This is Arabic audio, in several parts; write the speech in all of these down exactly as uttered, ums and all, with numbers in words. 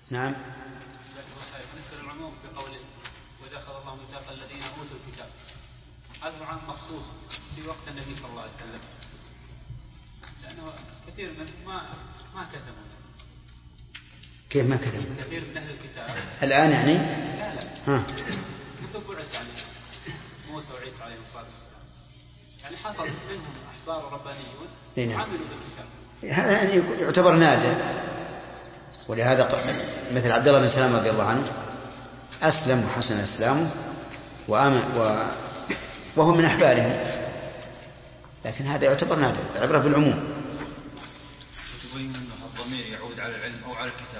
نعم. بالنسبة للعموم في قوله وإذا أخذ الله ميثاق الذين أوتوا الكتاب، هذا العام مخصوص في وقت النبي صلى الله عليه وسلم، لأنه كثير من ما ما كتبوا. كيف ما كتبوا؟ كثير من أهل الكتاب الآن يعني؟ لا لا. ها. كتب بعث يعني موسى وعيسى عليهم الصلاة والسلام، يعني حصل منهم أحبار ربانيون عملوا بالكتاب. هذا يعني يعتبر نادر، ولهذا مثل عبد الله بن سلام رضي الله عنه أسلم وحسن إسلامه وآمن و... وهو من أحبارهم، لكن هذا يعتبر نادر، العبرة بالعموم. تبين أن الضمير يعود على العلم أو على الكتاب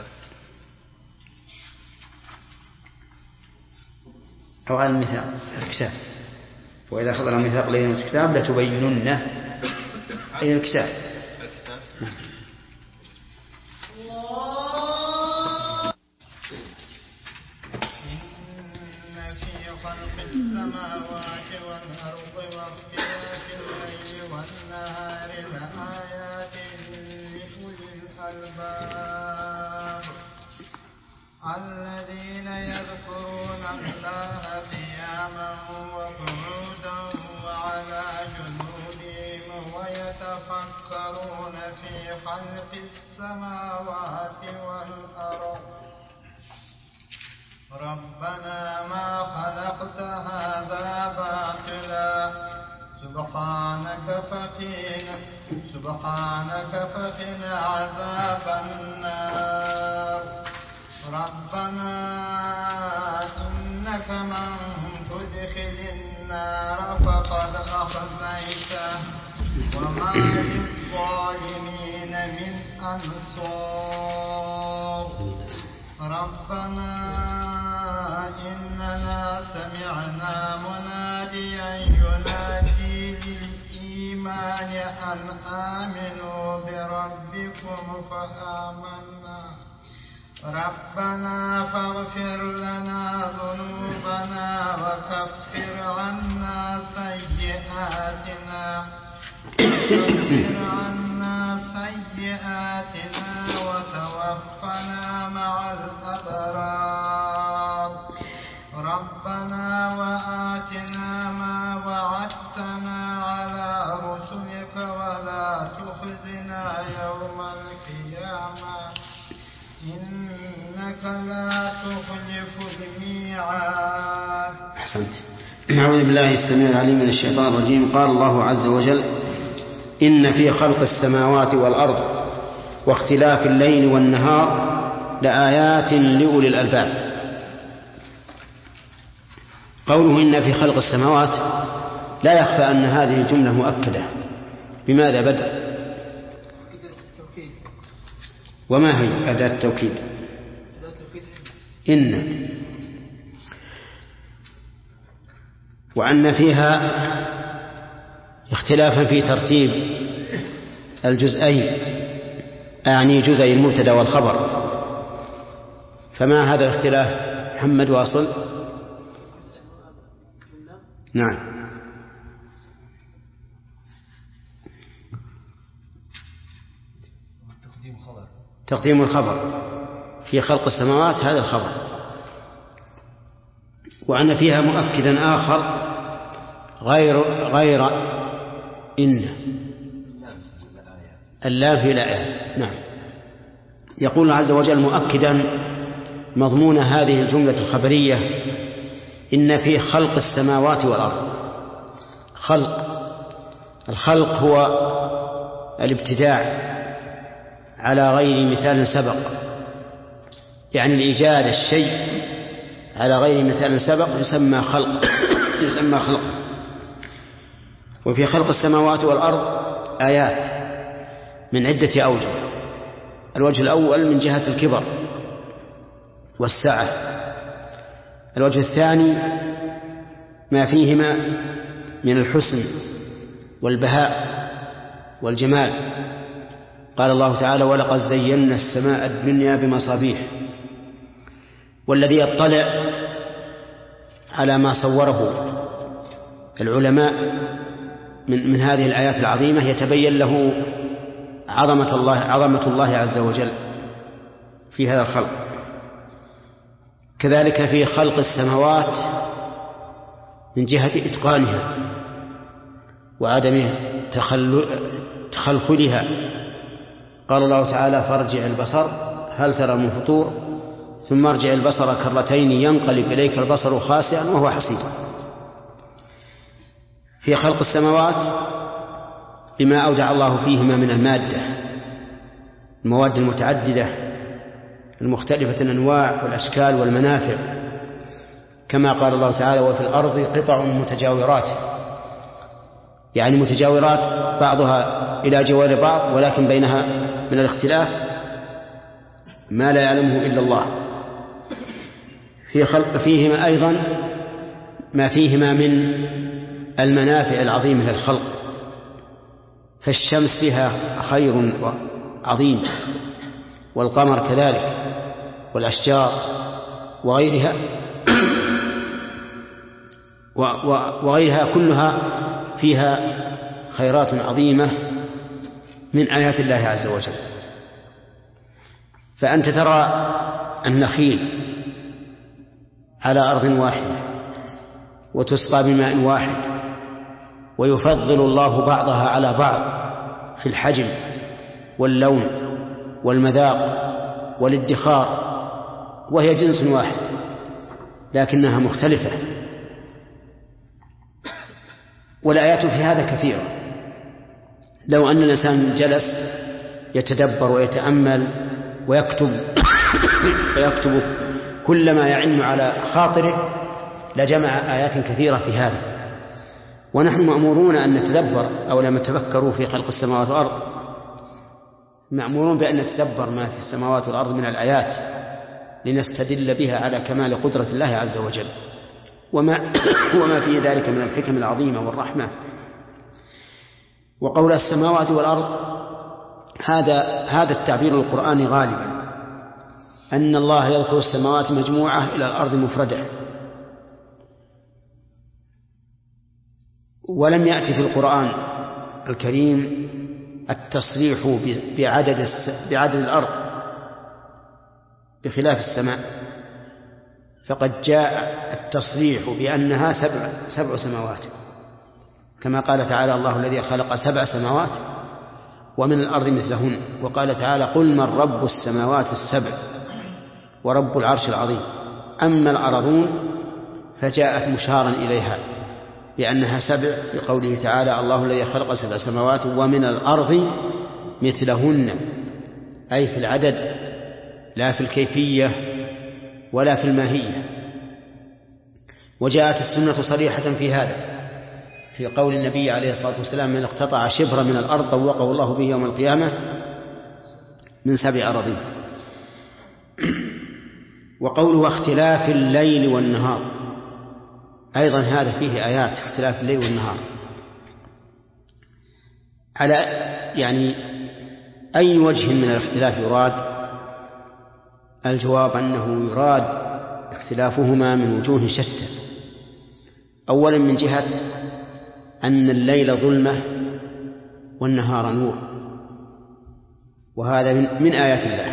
أو على الميثاق الكتاب. وإذا أخذنا الميثاق الذين أوتوا الكتاب لتبيننه أي الكتاب. السماوات والأرض واختلاف الليل والنهار لآيات لأولي الألباب الذين يذكرون الله قياما وقعودا وعلى جنوبهم ويتفكرون في خلق السماوات والأرض ربنا ما خلقت هذا باطلا سبحانك فقنا سبحانك فقنا عذاب النار ربنا إنك من تدخل النار فقد أخزيته وما للظالمين من أنصار ربنا إننا سمعنا مناديا ينادي للإيمان أن آمنوا بربكم فآمنا ربنا فاغفر لنا ذنوبنا وكفر عنا سيئاتنا وكفر عنا سيئاتنا وتوفنا مع الأبرار ربنا وآتنا ما وعدتنا على رسلك ولا تخزنا يوم القيامة إنك لا تخلف الميعاد. أحسنت. أعوذ بالله السميع العليم من الشيطان الرجيم. قال الله عز وجل إن في خلق السماوات والأرض واختلاف الليل والنهار لآيات لأولي الألباب. قوله إن في خلق السماوات لا يخفى أن هذه الجملة مؤكدة. بماذا بدأ؟ وما هي أداة التوكيد؟ إن وأن فيها اختلافا في ترتيب الجزئين، أعني جزء المبتدأ والخبر. فما هذا الاختلاف محمد واصل؟ نعم. تقديم الخبر في خلق السماوات هذا الخبر، وأن فيها مؤكدا آخر غير غير إن اللام في الآيات. نعم. يقول الله عز وجل مؤكدا مضمون هذه الجملة الخبرية إن في خلق السماوات والأرض. خلق الخلق هو الابتداع على غير مثال سبق، يعني الإيجاد الشيء على غير مثال سبق يسمى خلق يسمى خلق. وفي خلق السماوات والأرض آيات من عدة أوجه. الوجه الأول من جهة الكبر والسعة. الوجه الثاني ما فيهما من الحسن والبهاء والجمال. قال الله تعالى ولقد زينا السماء الدنيا بمصابيح. والذي يطلع على ما صوره العلماء من, من هذه الآيات العظيمة يتبين له عظمة الله, عظمة الله عز وجل في هذا الخلق. كذلك في خلق السماوات من جهة إتقانها وعدم تخلخلها. قال الله تعالى: فارجع البصر هل ترى من فطور ثم ارجع البصر كرتين ينقلب إليك البصر خاسئا وهو حسير. في خلق السماوات بما أودع الله فيهما من المادة، المواد المتعددة المختلفة الأنواع والأشكال والمنافع، كما قال الله تعالى: وفي الأرض قطع متجاورات، يعني متجاورات بعضها إلى جوار بعض ولكن بينها من الاختلاف ما لا يعلمه إلا الله. في خلق فيهما أيضا ما فيهما من المنافع العظيمة للخلق، فالشمس فيها خير عظيم والقمر كذلك والأشجار وغيرها وغيرها كلها فيها خيرات عظيمة من آيات الله عز وجل. فأنت ترى النخيل على أرض واحدة وتسقى بماء واحد، ويفضل الله بعضها على بعض في الحجم واللون والمذاق والادخار، وهي جنس واحد لكنها مختلفة. والآيات في هذا كثيرة. لو أن الإنسان جلس يتدبر ويتأمل ويكتب ويكتب كل ما يعن على خاطره لجمع آيات كثيرة في هذا. ونحن مأمورون أن نتدبر، أو لم تفكروا في خلق السماوات والأرض، مأمورون بأن نتدبر ما في السماوات والأرض من الآيات لنستدل بها على كمال قدرة الله عز وجل وما, وما في ذلك من الحكم العظيمة والرحمة. وقول السماوات والأرض هذا هذا التعبير القرآني غالبا أن الله يذكر السماوات مجموعة إلى الأرض مفردة، ولم يأتي في القرآن الكريم التصريح بعدد بعدد الأرض بخلاف السماء، فقد جاء التصريح بأنها سبع سبع سماوات، كما قال تعالى: الله الذي خلق سبع سماوات ومن الأرض مثلهن. وقال تعالى: قل من رب السماوات السبع ورب العرش العظيم. أما الأرضون فجاءت مشارا إليها بأنها سبع بقوله تعالى: الله الذي خلق سبع سماوات ومن الأرض مثلهن، أي في العدد لا في الكيفية ولا في الماهية. وجاءت السنة صريحة في هذا في قول النبي عليه الصلاة والسلام: من اقتطع شبرا من الأرض طوقه الله به يوم القيامة من سبع أراضين. وقوله اختلاف الليل والنهار أيضا هذا فيه آيات اختلاف الليل والنهار. على يعني أي وجه من الاختلاف يراد؟ الجواب أنه يراد اختلافهما من وجوه شتى. أولا من جهة أن الليل ظلمة والنهار نور، وهذا من آيات الله.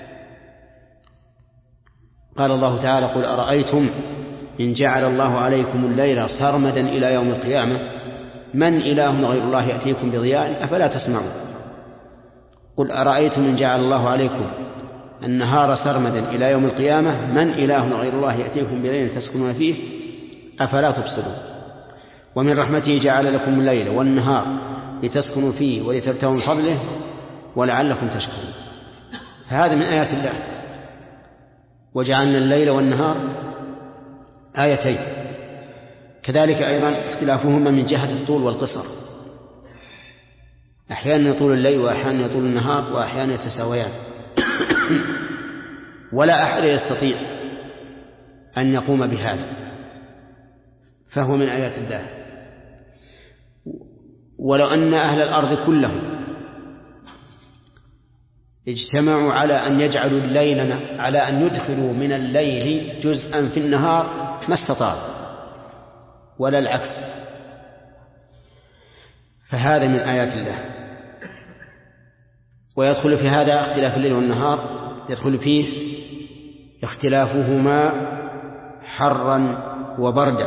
قال الله تعالى: قل أرأيتم إن جعل الله عليكم الليل سرمدا إلى يوم القيامة من إله غير الله يأتيكم بضياء أفلا تسمعون. قل أرأيتم إن جعل الله عليكم النهار سرمدا إلى يوم القيامة من إله غير الله يأتيكم بليل تسكنون فيه أفلا تبصرون. ومن رحمته جعل لكم الليل والنهار لتسكنوا فيه ولتبتغوا من فضله ولعلكم تشكرون. فهذا من آيات الله. وجعلنا الليل والنهار آيتين. كذلك أيضا اختلافهما من جهة الطول والقصر، أحيانا يطول الليل وأحيانا يطول النهار وأحيانا يتساويان ولا أحد يستطيع أن يقوم بهذا، فهو من آيات الله. ولو أن أهل الأرض كلهم اجتمعوا على أن يجعلوا الليل على أن يدخلوا من الليل جزءا في النهار ما استطاعوا، ولا العكس، فهذا من آيات الله. ويدخل في هذا اختلاف الليل والنهار، يدخل فيه اختلافهما حرا وبردا،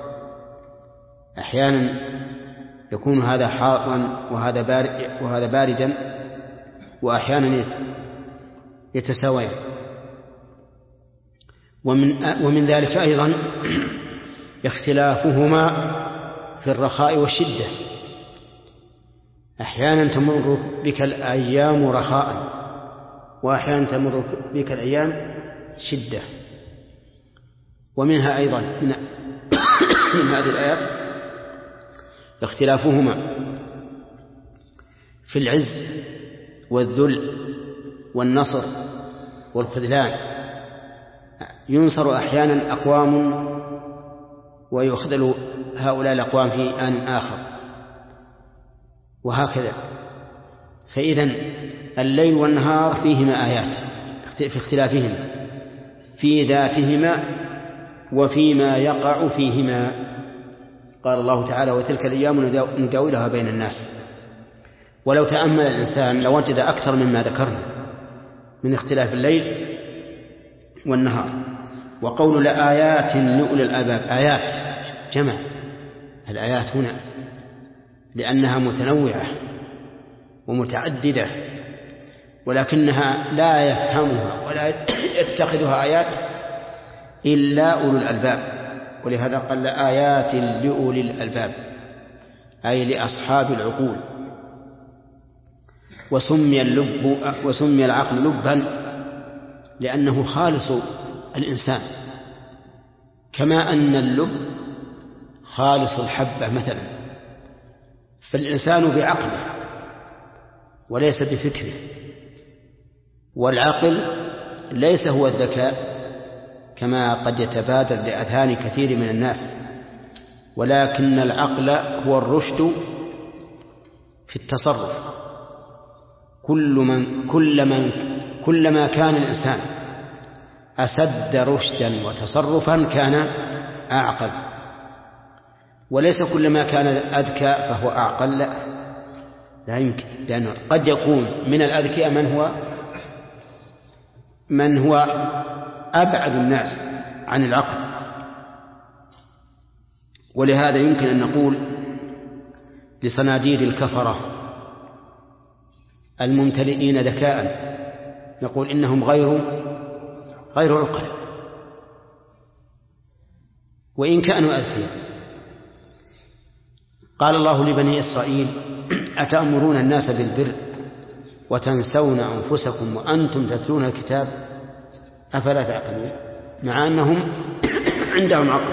أحيانا يكون هذا حارا وهذا باردا، وأحيانا يتساويان. ومن, ومن ذلك أيضا اختلافهما في الرخاء والشدة، أحيانا تمر بك الأيام رخاء وأحيانا تمر بك الأيام شدة. ومنها أيضا من هذه الآيات اختلافهما في العز والذل والنصر والخذلان، ينصر أحيانا أقوام ويخذل هؤلاء الأقوام في آن آخر، وهكذا. فإذن الليل والنهار فيهما آيات في اختلافهما في ذاتهما وفيما يقع فيهما. قال الله تعالى: وتلك الأيام نداولها بين الناس. ولو تأمل الإنسان لوجد أكثر مما ذكرنا من اختلاف الليل والنهار. وقول لآيات لأولي الألباب، آيات جمع الآيات هنا لأنها متنوعة ومتعددة، ولكنها لا يفهمها ولا يتخذها آيات إلا أولو الألباب، ولهذا قال آيات لأولي الألباب أي لأصحاب العقول. وسمي اللب وسمي العقل لبا لأنه خالص الإنسان، كما أن اللب خالص الحبة مثلا. فالإنسان بعقله وليس بفكره، والعقل ليس هو الذكاء كما قد يتبادر لأذهان كثير من الناس، ولكن العقل هو الرشد في التصرف. كل من كل من كلما كان الإنسان أسد رشدا وتصرفا كان أعقل، وليس كلما كان أذكى فهو أعقل، لا لا يمكن، لأنه قد يكون من الأذكياء من هو من هو أبعد الناس عن العقل. ولهذا يمكن أن نقول لصناديد الكفرة الممتلئين ذكاء، نقول إنهم غير غير عقلاء وإن كانوا أذكياء. قال الله لبني إسرائيل: أتأمرون الناس بالبر وتنسون أنفسكم وأنتم تتلون الكتاب أفلا تعقلون، مع أنهم عندهم عقل.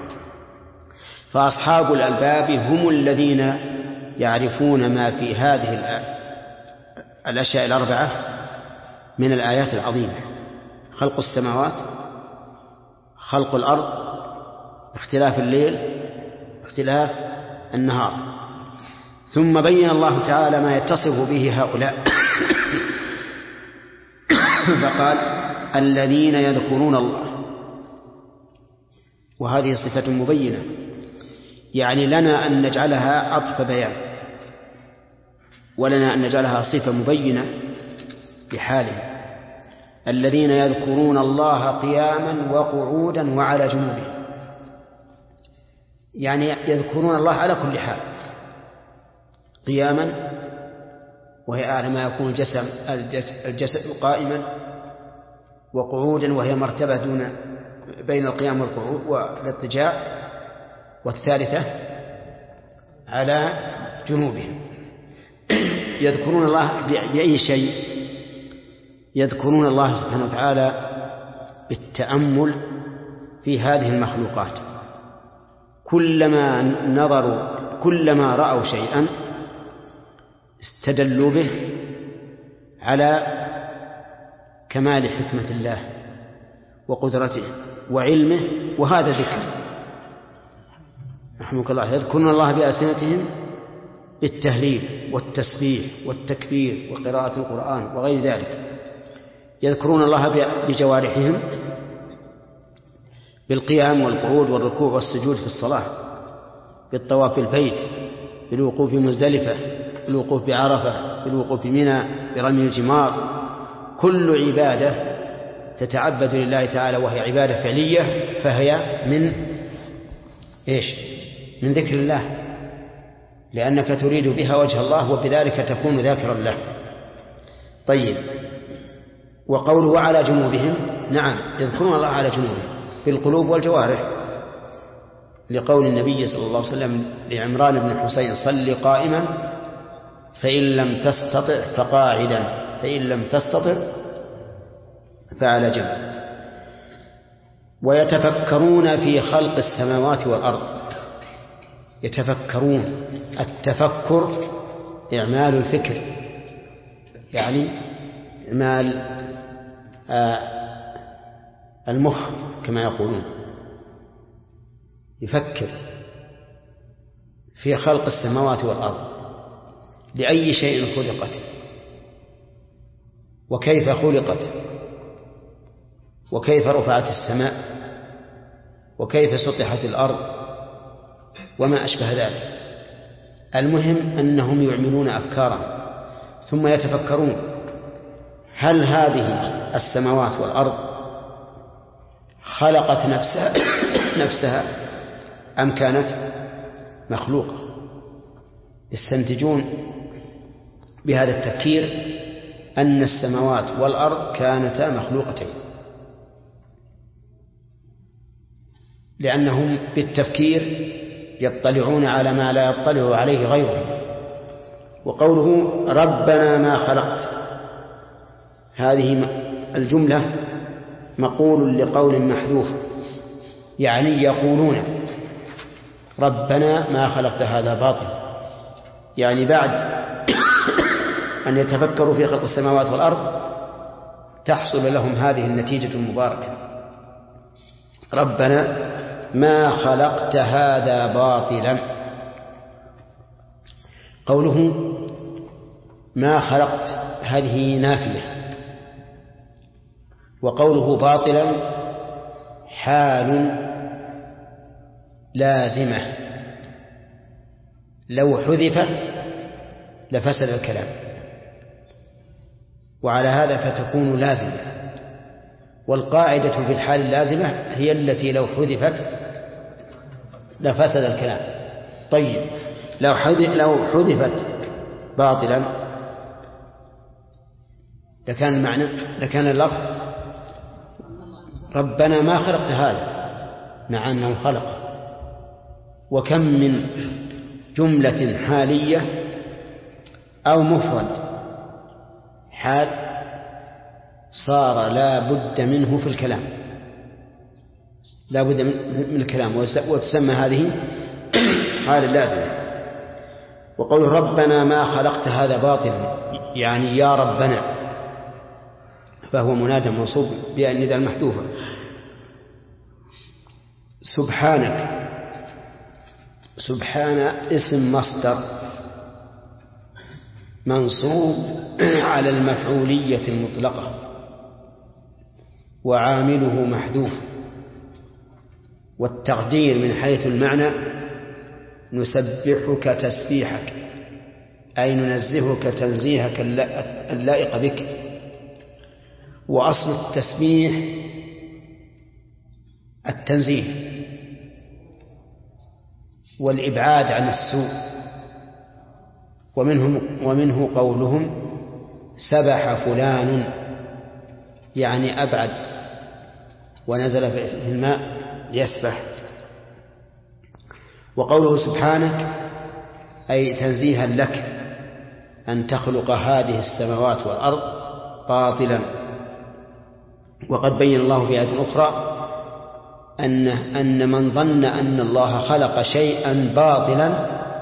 فأصحاب الألباب هم الذين يعرفون ما في هذه الأشياء الأربعة من الآيات العظيمة: خلق السماوات، خلق الأرض، اختلاف الليل، اختلاف النهار. ثم بين الله تعالى ما يتصف به هؤلاء فقال: الذين يذكرون الله. وهذه صفة مبينة، يعني لنا أن نجعلها عطف بيان، ولنا أن نجعلها صفة مبينة بحاله. الذين يذكرون الله قياما وقعودا وعلى جنوبهم، يعني يذكرون الله على كل حال، قياما وهي أعلى ما يكون الجسد, الجسد قائما، وقعودا وهي مرتبة دون بين القيام والقعود والاضطجاع، والثالثة على جنوبهم. يذكرون الله بأي شيء؟ يذكرون الله سبحانه وتعالى بالتأمل في هذه المخلوقات. كلما نظروا كلما رأوا شيئا استدلوا به على كمال حكمة الله وقدرته وعلمه، وهذا ذكر. رحمك الله. يذكرون الله بألسنتهم بالتهليل والتسبيح والتكبير وقراءة القرآن وغير ذلك. يذكرون الله بجوارحهم بالقيام والقعود والركوع والسجود في الصلاة، بالطواف بالبيت، بالوقوف بمزدلفة، بالوقوف بعرفة، بالوقوف بمنى، برمي الجمار. كل عبادة تتعبد لله تعالى وهي عبادة فعلية فهي من إيش؟ من ذكر الله، لأنك تريد بها وجه الله وبذلك تكون ذاكرا له. طيب، وقوله على جنوبهم، نعم يذكرون الله على جنوبهم بالقلوب والجوارح، لقول النبي صلى الله عليه وسلم لعمران بن حسين: صل قائما فإن لم تستطع فقاعدا فإن لم تستطع فعلى جنب. ويتفكرون في خلق السماوات والأرض. يتفكرون، التفكر إعمال الفكر، يعني إعمال آه المخ كما يقولون، يفكر في خلق السماوات والأرض، لأي شيء خلقت، وكيف خلقت، وكيف رفعت السماء، وكيف سطحت الأرض، وما أشبه ذلك. المهم أنهم يعملون أفكارا ثم يتفكرون: هل هذه السماوات والأرض خلقت نفسها, نفسها أم كانت مخلوقة؟ يستنتجون بهذا التفكير أن السماوات والأرض كانتا مخلوقتين، لأنهم بالتفكير يطلعون على ما لا يطلع عليه غيرهم. وقوله ربنا ما خلقت، هذه الجملة مقول لقول محذوف، يعني يقولون ربنا ما خلقت هذا باطل، يعني بعد أن يتفكروا في خلق السماوات والأرض تحصل لهم هذه النتيجة المباركة: ربنا ما خلقت هذا باطلا. قوله ما خلقت هذه نافية، وقوله باطلا حال لازمة، لو حذفت لفسد الكلام، وعلى هذا فتكون لازمة. والقاعدة في الحال اللازمة هي التي لو حذفت لفسد الكلام. طيب، لو لو حذفت باطلا لكان المعنى لكان اللفظ ربنا ما خلقت هذا، مع أنه خلق. وكم من جملة حالية أو مفرد حال صار لا بد منه في الكلام، لا بد من الكلام، وتسمى هذه حال اللازمة. وقول ربنا ما خلقت هذا باطلا، يعني يا ربنا، فهو منادى منصوب بالنداء المحذوفة. سبحانك، سبحان اسم مصدر منصوب على المفعولية المطلقة، وعامله محذوف. والتقدير من حيث المعنى نسبحك تسبيحك، أي ننزهك تنزيهك اللائق بك. وأصل التسبيح التنزيه والإبعاد عن السوء، ومنه, ومنه قولهم سبح فلان، يعني أبعد ونزل في الماء يسبح. وقوله سبحانك أي تنزيها لك أن تخلق هذه السماوات والأرض باطلا. وقد بين الله في آية أخرى أن أن من ظن أن الله خلق شيئا باطلا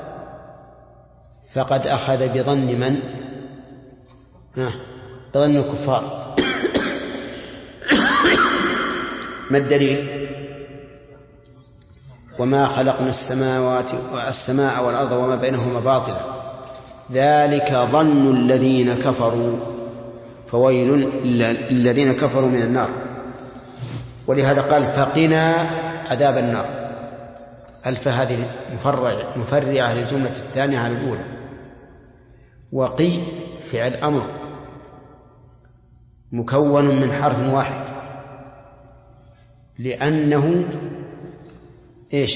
فقد أخذ بظن من؟ ها بظن الكفار. ما الدليل؟ وما خلقنا السماوات والسماء والأرض وما بينهما باطلا ذلك ظن الذين كفروا فويل للذين كفروا من النار. ولهذا قال فقنا عذاب النار. ألف هذه مفرعة للجملة الثانية على الأولى. وقي فعل أمر مكون من حرف واحد لأنه إيش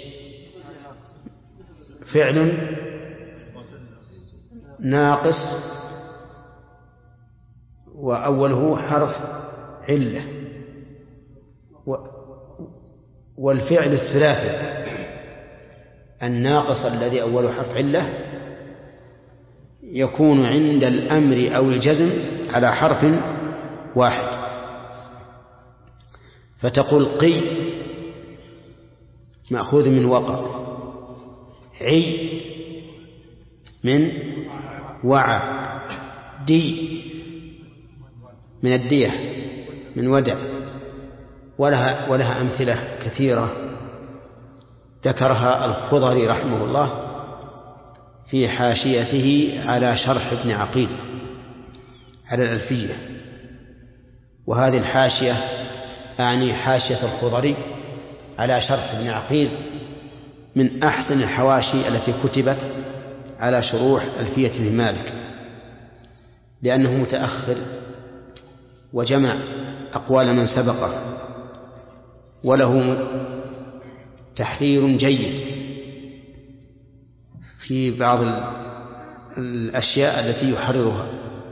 فعل ناقص وأوله حرف علة، والفعل الثلاثي الناقص الذي أوله حرف علة يكون عند الأمر أو الجزم على حرف واحد، فتقول قي مأخوذ من وقع، عي من وعى، دي من الدية من ودع، ولها, ولها أمثلة كثيرة ذكرها الخضري رحمه الله في حاشيته على شرح ابن عقيل على الألفية. وهذه الحاشية أعني حاشية الخضري على شرح ابن عقيل من أحسن الحواشي التي كتبت على شروح ألفية ابن مالك، لأنه متأخر وجمع أقوال من سبقه، وله تحرير جيد في بعض الأشياء التي يحررها،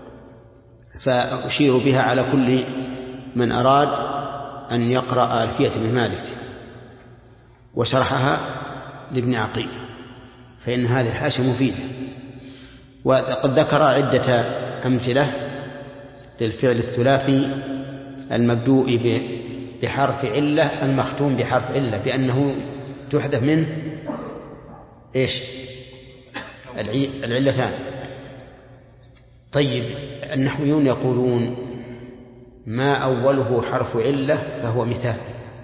فأشير بها على كل من أراد أن يقرأ ألفية ابن مالك وشرحها لابن عقيل، فإن هذه الحاشية مفيدة. وقد ذكر عدة أمثلة للفعل الثلاثي المبدوء بحرف علة المختوم بحرف علة بأنه تحدث منه إيش العلتان. طيب النحويون يقولون ما أوله حرف علة فهو مثال،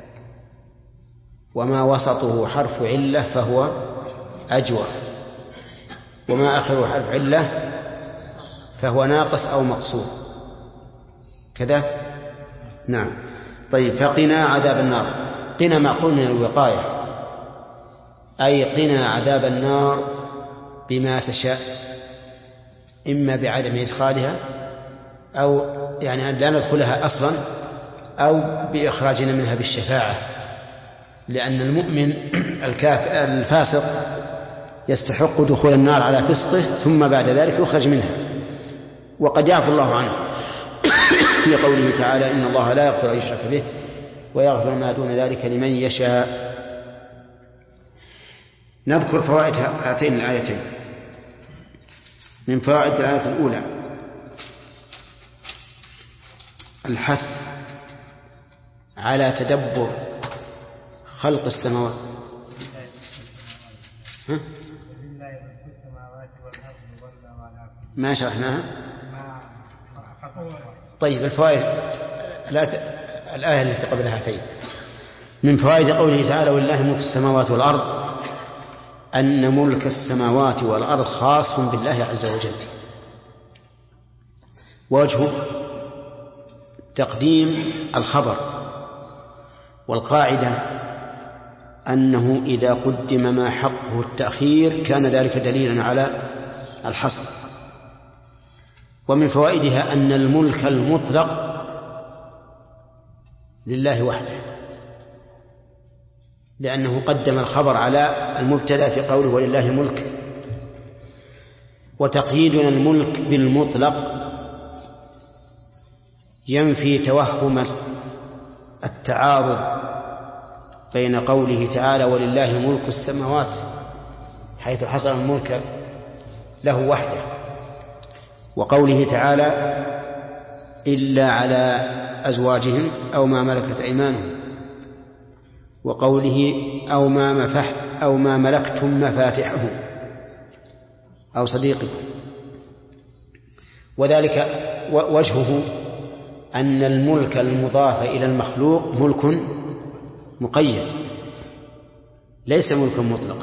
وما وسطه حرف علة فهو أجوف، وما آخره حرف علة فهو ناقص أو مقصور كذا. نعم. طيب فقنا عذاب النار، قنا مأخوذ من الوقاية، أي قنا عذاب النار بما تشاء، إما بعدم إدخالها أو يعني لا ندخلها أصلا أو بإخراجنا منها بالشفاعة، لأن المؤمن الكافر الفاسق يستحق دخول النار على فسقه ثم بعد ذلك يخرج منها، وقد يعفو الله عنه في قوله تعالى إن الله لا يغفر أن يشرك به ويغفر ما دون ذلك لمن يشاء. نذكر فوائد هاتين الآيتين. من فوائد الآية الأولى الحث على تدبر خلق السماوات. ها؟ ما شرحناها. طيب الفوائد الآية التي قبل هاتين. من فوائد قوله تعالى ولله ملك السماوات والأرض أن ملك السماوات والأرض خاص بالله عز وجل. وجهه تقديم الخبر، والقاعدة أنه إذا قدم ما حقه التأخير كان ذلك دليلا على الحصر. ومن فوائدها أن الملك المطلق لله وحده، لأنه قدم الخبر على المبتدأ في قوله ولله الملك. وتقييدنا الملك بالمطلق ينفي توهم التعارض بين قوله تعالى ولله ملك السماوات حيث حصل الملك له وحده، وقوله تعالى إلا على أزواجهم أو ما ملكت أيمانهم، وقوله أو ما مفح أو ما ملكتم مفاتحه أو صديقكم. وذلك وجهه أن الملك المضاف إلى المخلوق ملك مقيد ليس ملكا مطلقا.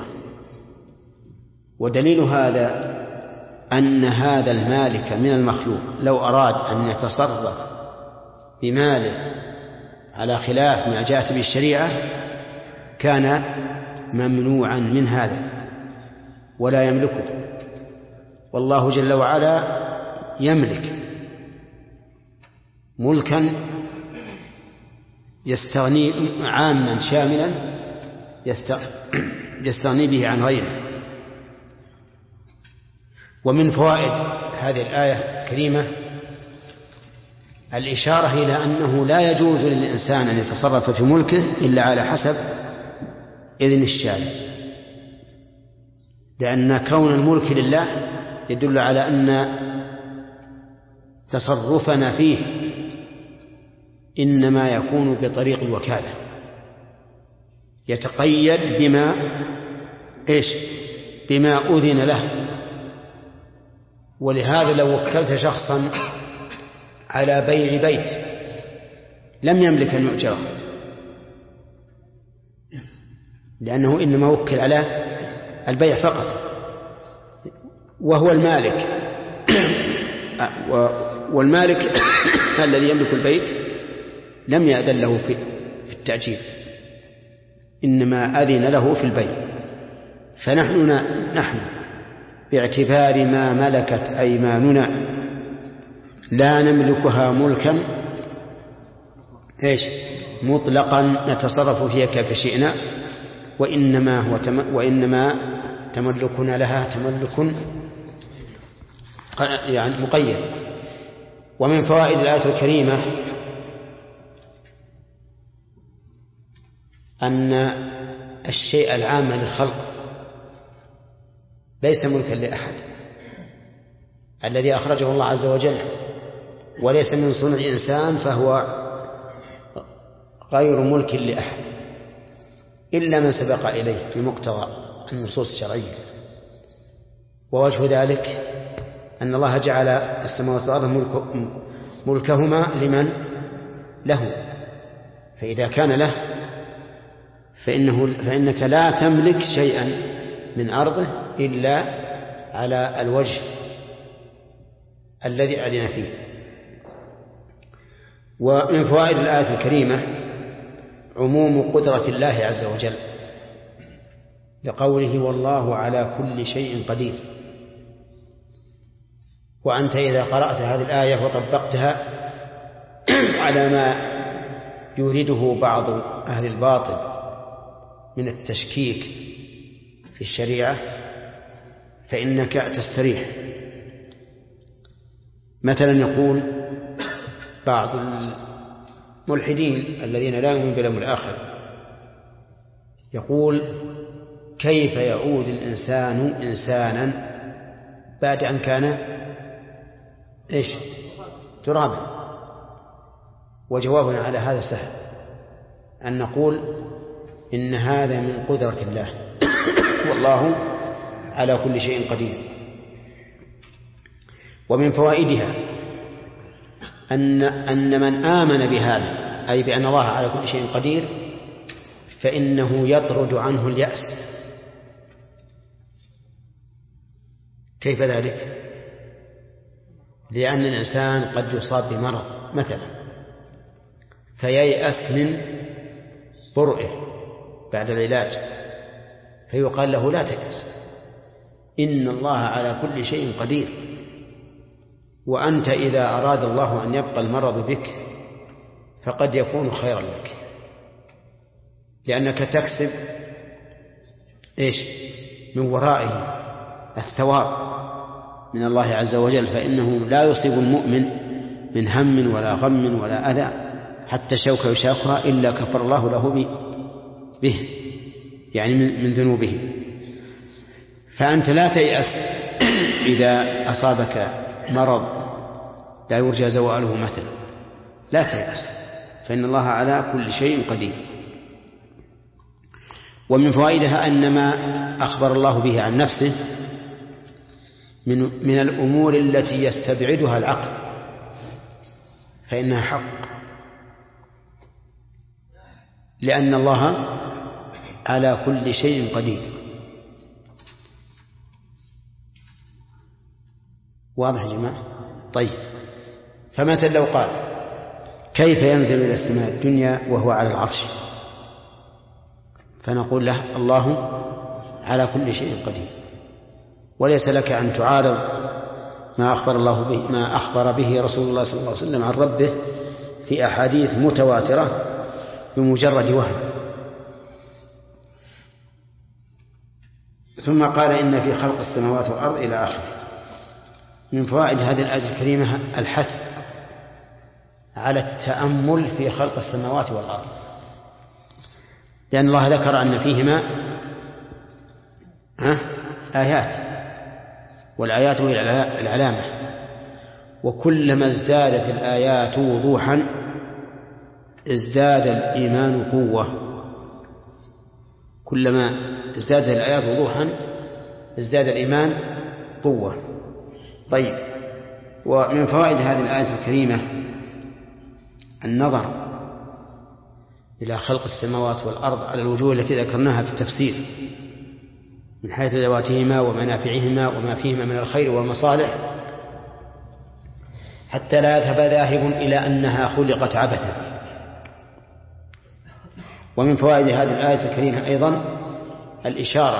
ودليل هذا أن هذا المالك من المخلوق لو أراد أن يتصرف بماله على خلاف ما جاءت به الشريعة كان ممنوعا من هذا ولا يملكه، والله جل وعلا يملك ملكا يستغني عاما شاملا يستغني به عن غيره. ومن فوائد هذه الآية الكريمة الإشارة إلى أنه لا يجوز للإنسان أن يتصرف في ملكه إلا على حسب إذن الشارع، لأن كون الملك لله يدل على أن تصرفنا فيه إنما يكون بطريق الوكالة، يتقيد بما إيش بما أذن له. ولهذا لو وكلت شخصا على بيع بيت لم يملك أن يؤجره، لأنه إنما وكل على البيع فقط، وهو المالك والمالك الذي يملك البيت لم يأذن له في التأجير، إنما أذن له في البيع. فنحن نحن باعتبار ما ملكت أيماننا لا نملكها ملكا إيش مطلقا نتصرف فيها كيف شئنا، وإنما هو تم وإنما تملكنا لها تملك يعني مقيد. ومن فوائد الآية الكريمة أن الشيء العام للخلق ليس ملكا لأحد، الذي أخرجه الله عز وجل وليس من صنع الإنسان فهو غير ملك لأحد إلا من سبق إليه في مقتضى النصوص الشرعية. ووجه ذلك أن الله جعل السماوات والأرض ملك ملكهما لمن له، فإذا كان له فإنه فإنك لا تملك شيئا من أرضه إلا على الوجه الذي أذن فيه. ومن فوائد الآية الكريمة عموم قدرة الله عز وجل لقوله والله على كل شيء قدير. وأنت إذا قرأت هذه الآية وطبقتها على ما يريده بعض أهل الباطل من التشكيك في الشريعة فإنك تستريح. مثلا يقول بعض الملحدين الذين لا يؤمنون باليوم الآخر يقول كيف يعود الإنسان إنسانا بعد أن كان إيش ترابا؟ وجوابنا على هذا سهل، أن نقول إن هذا من قدرة الله والله على كل شيء قدير. ومن فوائدها أن أن من آمن بهذا أي بأن الله على كل شيء قدير فإنه يطرد عنه اليأس. كيف ذلك؟ لأن الإنسان قد يصاب بمرض مثلا فييأس من برئه بعد العلاج، فيقال له لا تيأس إن الله على كل شيء قدير. وأنت إذا أراد الله أن يبقى المرض بك فقد يكون خيرا لك، لأنك تكسب إيش من ورائه الثواب من الله عز وجل، فإنه لا يصيب المؤمن من هم ولا غم ولا أذى حتى شوكة يشاكها إلا كفر الله له به يعني من ذنوبه. فأنت لا تيأس إذا أصابك مرض لا يرجى زواله مثلا، لا تيأس فإن الله على كل شيء قدير. ومن فوائدها أن ما أخبر الله به عن نفسه من من الأمور التي يستبعدها العقل فإنها حق، لأن الله على كل شيء قدير. واضح يا جماعة؟ طيب، فمثلا لو قال كيف ينزل إلى السماء الدنيا وهو على العرش، فنقول له الله على كل شيء قدير، وليس لك أن تعارض ما أخبر الله به ما أخبر به رسول الله صلى الله عليه وسلم عن ربه في أحاديث متواترة بمجرد وهم. ثم قال إن في خلق السماوات والأرض إلى آخره. من فوائد هذه الآية الكريمة الحث على التأمل في خلق السماوات والأرض، لأن الله ذكر أن فيهما آيات، والآيات هي العلامة، وكلما ازدادت الآيات وضوحا ازداد الإيمان قوة. كلما ازدادت الآيات وضوحا ازداد الإيمان قوة. طيب، ومن فوائد هذه الآية الكريمة النظر إلى خلق السماوات والأرض على الوجوه التي ذكرناها في التفسير من حيث ذواتهما ومنافعهما وما فيهما من الخير والمصالح، حتى لا يذهب ذاهب إلى أنها خلقت عبثا. ومن فوائد هذه الآية الكريمة أيضا الإشارة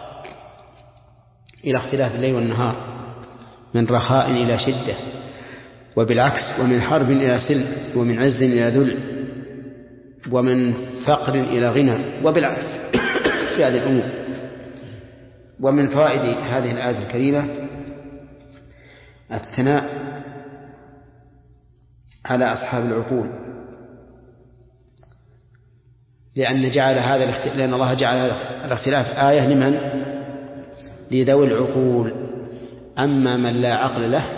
إلى اختلاف الليل والنهار، من رخاء إلى شدة، وبالعكس، ومن حرب إلى سلم، ومن عز إلى ذل، ومن فقر إلى غنى، وبالعكس في هذه الأمور. ومن فوائد هذه الآية الكريمة الثناء على أصحاب العقول، لأن جعل هذا الاختلاف لأن الله جعل هذا الاختلاف آية لمن؟ لذوي العقول. أما من لا عقل له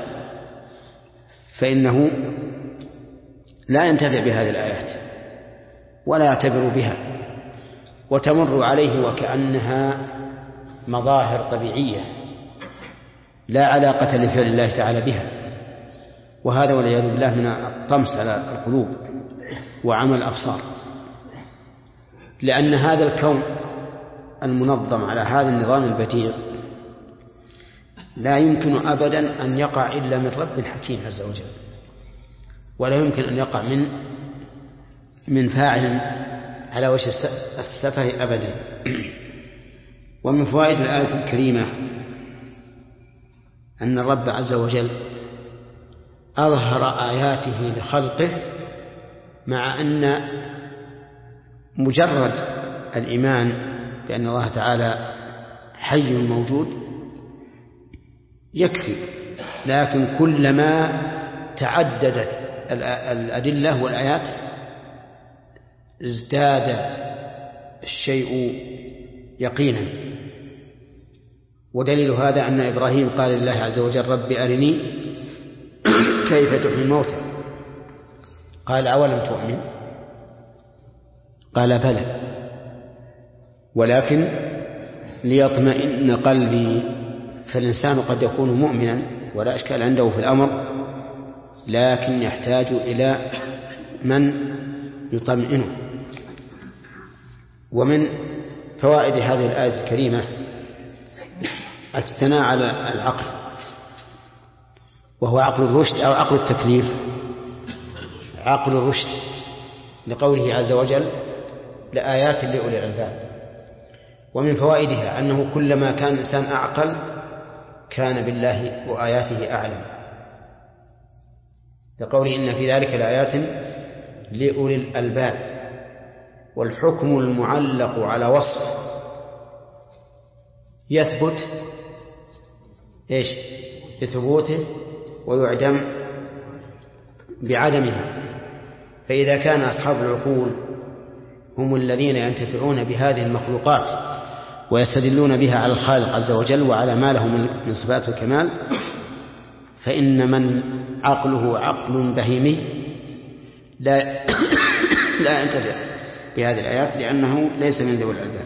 فإنه لا ينتفع بهذه الآيات ولا يعتبر بها، وتمر عليه وكأنها مظاهر طبيعية لا علاقة لفعل الله تعالى بها، وهذا والعياذ بالله من الطمس على القلوب وعمى الأبصار، لأن هذا الكون المنظم على هذا النظام البديع لا يمكن أبدا أن يقع إلا من رب حكيم عز وجل، ولا يمكن أن يقع من من فاعل على وجه السفه أبدا. ومن فوائد الآية الكريمة أن الرب عز وجل أظهر آياته لخلقه، مع أن مجرد الإيمان بأن الله تعالى حي موجود يكفي، لكن كلما تعددت الأدلة والآيات ازداد الشيء يقينا. ودليل هذا أن إبراهيم قال لله عز وجل رب أرني كيف تحيي الموتى، قال أولم تؤمن؟ قال بلى ولكن ليطمئن قلبي. فالإنسان قد يكون مؤمنا ولا إشكال عنده في الأمر، لكن يحتاج إلى من يطمئنه. ومن فوائد هذه الآية الكريمة الثناء على العقل، وهو عقل الرشد أو عقل التكليف، عقل الرشد، لقوله عز وجل لآيات لأولي الألباب. ومن فوائدها أنه كلما كان الإنسان أعقل كان بالله وآياته أعلم، لقوله إن في ذلك لآيات لأولي الألباب. والحكم المعلق على وصف يثبت إيش؟ بثبوته ويعدم بعدمه. فإذا كان أصحاب العقول هم الذين ينتفعون بهذه المخلوقات ويستدلون بها على الخالق عز وجل وعلى ما له من صفات الكمال، فإن من عقله عقل بهيمي لا لا ينتفع بهذه الآيات، لأنه ليس من ذوي الألباب.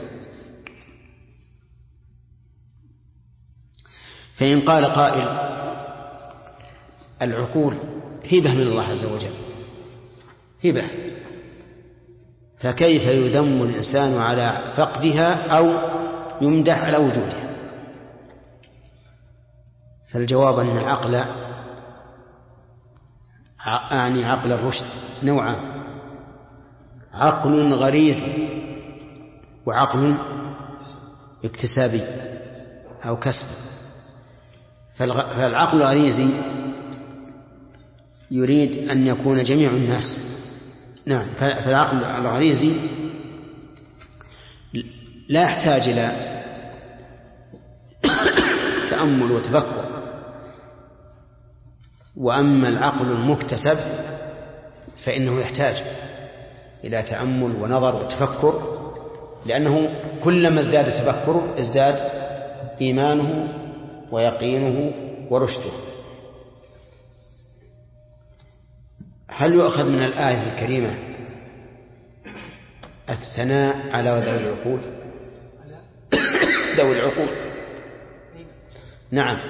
فإن قال قائل العقول هبة من الله عز وجل، هبة، فكيف يذم الإنسان على فقدها أو يمدح على وجودها؟ فالجواب أن عقل أعني عقل الرشد نوعان: عقل غريزي وعقل اكتسابي أو كسب. فالعقل الغريزي يريد أن يكون جميع الناس نعم. فالعقل الغريزي لا يحتاج إلى تأمل وتفكر، وأما العقل المكتسب فإنه يحتاج إلى تأمل ونظر وتفكر، لأنه كلما ازداد تفكره ازداد إيمانه ويقينه ورشده. هل يؤخذ من الآية الكريمة الثناء على ذوي العقول؟ ذوي العقول نعم،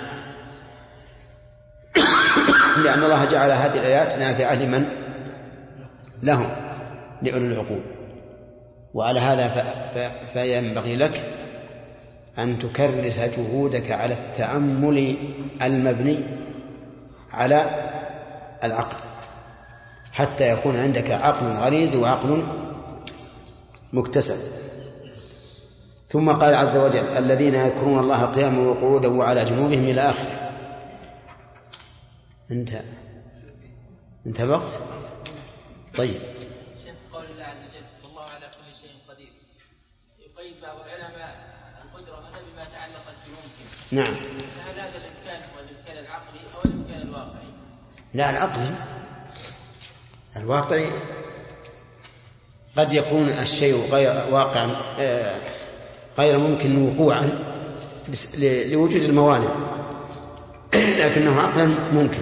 لأن الله جعل هذه الآيات نافعة لمن لهم لأولي العقول. وعلى هذا فينبغي لك أن تكرس جهودك على التأمل المبني على العقل، حتى يكون عندك عقل غريزي وعقل مكتسب. ثم قال عز وجل: الذين يذكرون الله قياما وقعودا وعلى جنوبهم إلى آخره. انتهى انتهى وقت. طيب. شيخ قول الله عز وجل: والله على كل شيء قدير، يقيد بعض العلماء القدرة هنا بما تعلقت بممكن. نعم. فهل هذا الإمكان هو الإمكان العقلي أو الإمكان الواقعي؟ لا، العقلي. الواقعي قد يكون الشيء غير واقعا غير ممكن وقوعا لوجود الموانع، لكنه عقلا ممكن.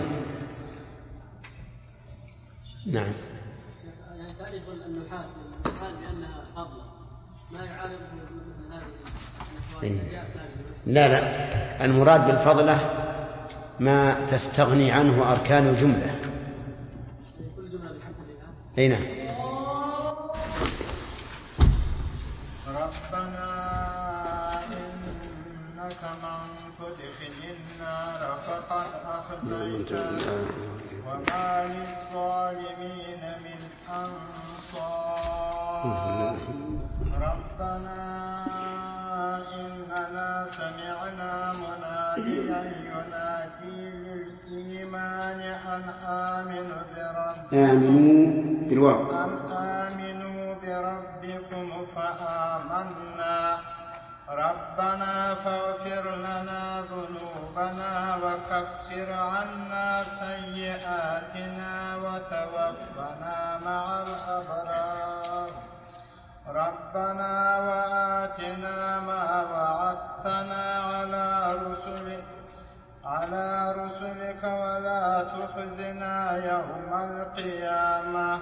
نعم. يعني تعرف النحاس قال بأنها فضلة ما يعارض مثل هذه. لا لا، المراد بالفضلة ما تستغني عنه أركان الجملة. كل جملة بحسبها. أي نعم. ربنا إنك من تدخل النار فقد أخزيته وما للظالمين من أنصار. ربنا إننا سمعنا مناديا ينادي للإيمان أن آمنوا بربكم آمنوا بالواو أن آمنوا بربكم فآمنا. ربنا فاغفر لنا ذنوبنا وكفر عنا سيئاتنا وتوفنا مع الأبرار. ربنا وآتنا ما وعدتنا على رسلك على رسلك ولا تخزنا يوم القيامة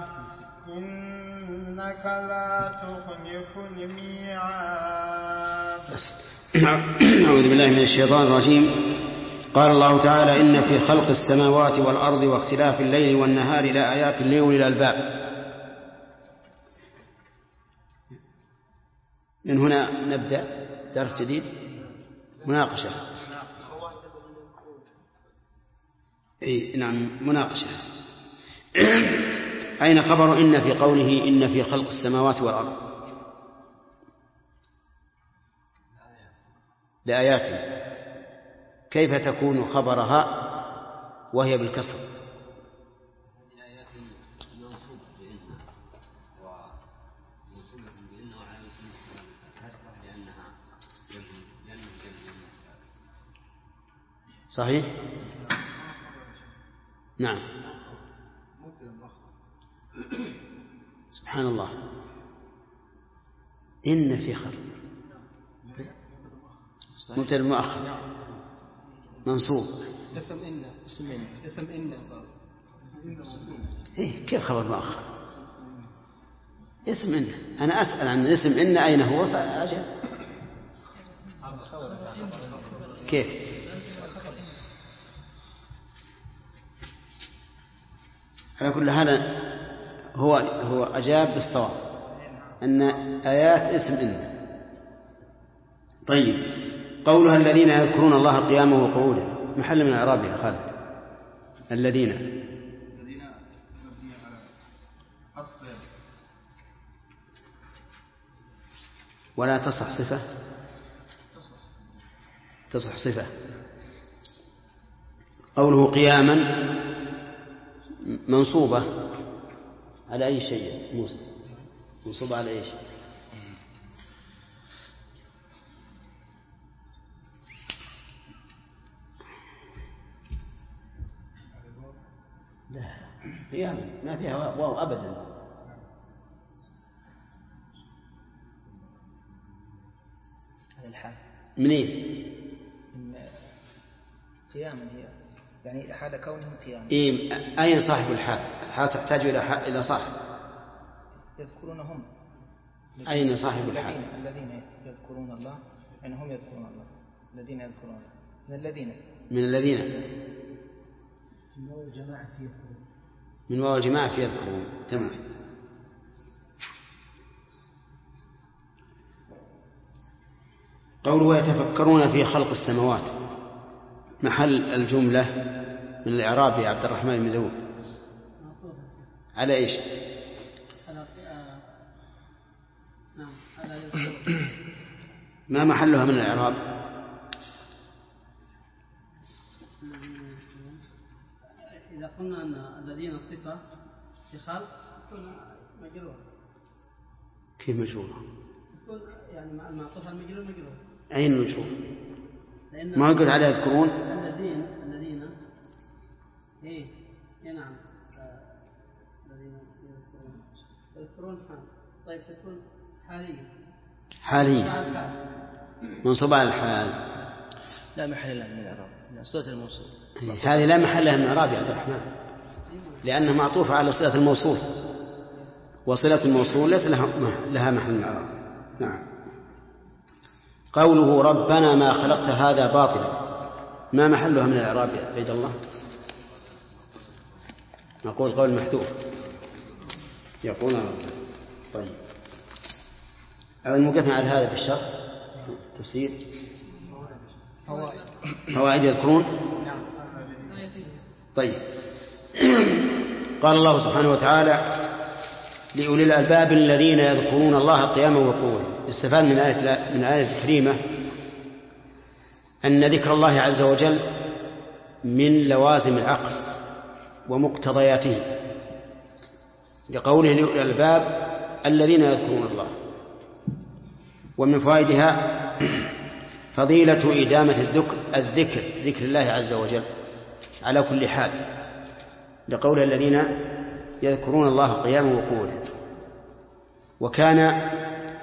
إنك لا تخلف الميعاد. أعوذ بالله من الشيطان الرجيم. قال الله تعالى: إن في خلق السماوات والأرض واختلاف الليل والنهار لآيات لأولي الألباب. من هنا نبدأ درس جديد، مناقشة. أي نعم، مناقشة. أين خبر إن في قوله إن في خلق السماوات والأرض؟ لآيات. كيف تكون خبرها وهي بالكسر؟ صحيح؟ نعم. سبحان الله. إن في خلق مبتدأ مؤخر منصوب. اسم إن اسم إن اسم إن إيه كيف خبر مؤخر؟ اسم إن. أنا أسأل عن اسم إن أين هو فأجل. كيف؟ على كل حال هو هو أجاب بالصواب أن آيات اسم إن. طيب، قولها الذين يذكرون الله قياما وقعودا محل من الإعراب يا خالد. الذين الذين مبني على عطف ولا تصح صفة، تصح صفة. قوله قياما منصوبة على أي شيء موسى منصوب على أي شيء؟ لا قياما ما فيها واو أبدا. الحال منين؟ من قياما هي يعني حال كونهم قياما. إيه أين صاحب الحال؟ الحال تحتاج إلى إلى صاحب. يذكرونهم. أين صاحب الحال؟ الذين يذكرون الله يعني هم يذكرون الله. الذين يذكرون الله من الذين من الذين من واو الجماعة في يذكرون. من واو الجماعة في يذكرون. تمام. قوله يتفكرون في خلق السماوات محل الجملة من الإعراب يا عبد الرحمن بن داود على إيش؟ على نعم على ما محلها من الإعراب؟ إذا قلنا أن الذين صفة في خلق تكون مجرور. كيف مجرور؟ تكون يعني مع المعطوف على المجرور مجرور. أين مجرور؟ ما قلت على يذكرون؟ الذين الذين إيه إيه نعم الذين يذكرون يذكرون حال. طيب تكون حالية. حالية. منصوب على الحال. لا محل لها من الإعراب. صلة الموصول. هذه لا محل لها من الإعراب يا عبد الرحمن لأنها معطوفة على صلة الموصول وصلة الموصول ليس لها محل من الإعراب. نعم. قوله ربنا ما خلقت هذا باطلا ما محلها من الإعراب يا عبيد الله؟ نقول قول محذوف يقول ربنا. طيب الموقفنا على هذا بالشرح تفسير فوائد يذكرون. طيب قال الله سبحانه وتعالى لأولي الألباب الذين يذكرون الله قياما وقعودا. استفاد من آية من الآية الكريمة أن ذكر الله عز وجل من لوازم العقل ومقتضياته لقوله لأولي الألباب الذين يذكرون الله. ومن فوائدها فضيلة إدامة الذكر الذكر ذكر الله عز وجل على كل حال لقول الذين يذكرون الله قياما وقعودا. وكان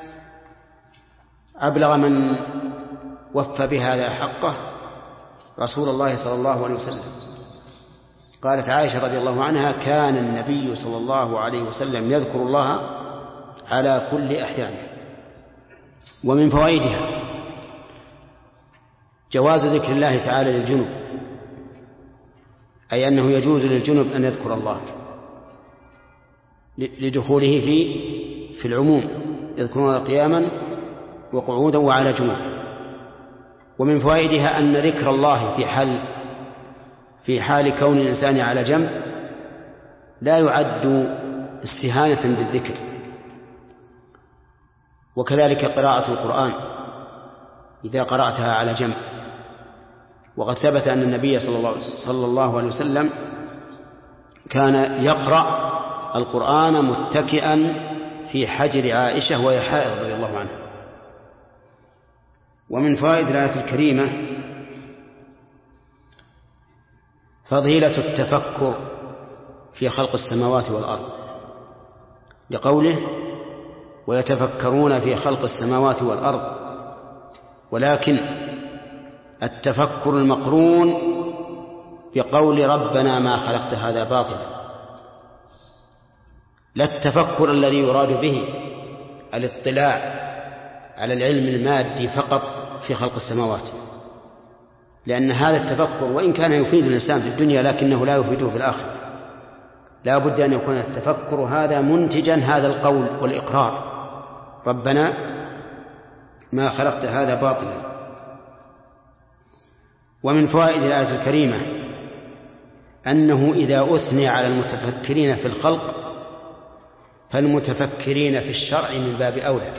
أبلغ من وفى بهذا حقه رسول الله صلى الله عليه وسلم. قالت عائشة رضي الله عنها كان النبي صلى الله عليه وسلم يذكر الله على كل أحيانه. ومن فوائدها جواز ذكر الله تعالى للجنب أي أنه يجوز للجنب أن يذكر الله لدخوله في في العموم يذكرون قياما وقعودا وعلى جنوب. ومن فوائدها أن ذكر الله في حال في حال كون الإنسان على جنب لا يعد استهانة بالذكر. وكذلك قراءة القرآن إذا قرأتها على جنب. وقد ثبت أن النبي صلى الله عليه وسلم كان يقرأ القرآن متكئا في حجر عائشة وهي حائض رضي الله عنها. ومن فوائد الآية الكريمة فضيلة التفكر في خلق السماوات والأرض لقوله ويتفكرون في خلق السماوات والأرض. ولكن التفكر المقرون بقول ربنا ما خلقت هذا باطلا لا التفكر الذي يراد به الاطلاع على العلم المادي فقط في خلق السماوات لأن هذا التفكر وإن كان يفيد الإنسان في الدنيا لكنه لا يفيده في الآخرة. لا بد أن يكون التفكر هذا منتجا هذا القول والإقرار ربنا ما خلقت هذا باطلا. ومن فوائد الآية الكريمة أنه إذا أثني على المتفكرين في الخلق فالمتفكرين في الشرع من باب أولى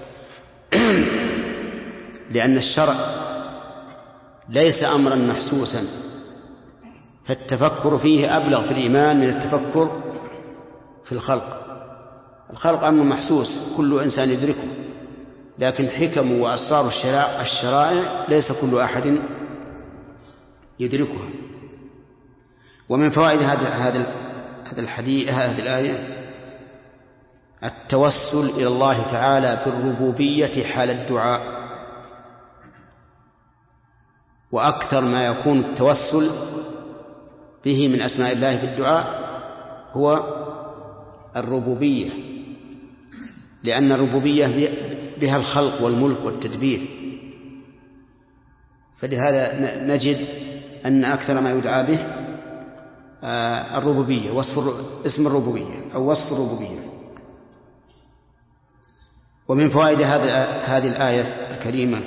لأن الشرع ليس أمرا محسوسا فالتفكر فيه أبلغ في الإيمان من التفكر في الخلق. الخلق أمر محسوس كل إنسان يدركه، لكن حكم وأسرار الشرائع ليس كل أحد يدركها. ومن فوائد هذا هذا هذا الحديث هذه الآية التوسل إلى الله تعالى بالربوبية حال الدعاء. وأكثر ما يكون التوسل به من أسماء الله في الدعاء هو الربوبية، لأن الربوبية بها الخلق والملك والتدبير. فلهذا نجد أن أكثر ما يدعى به الربوبية، وصف اسم الربوبية أو وصف الربوبية. ومن فوائد هذه الآية الكريمة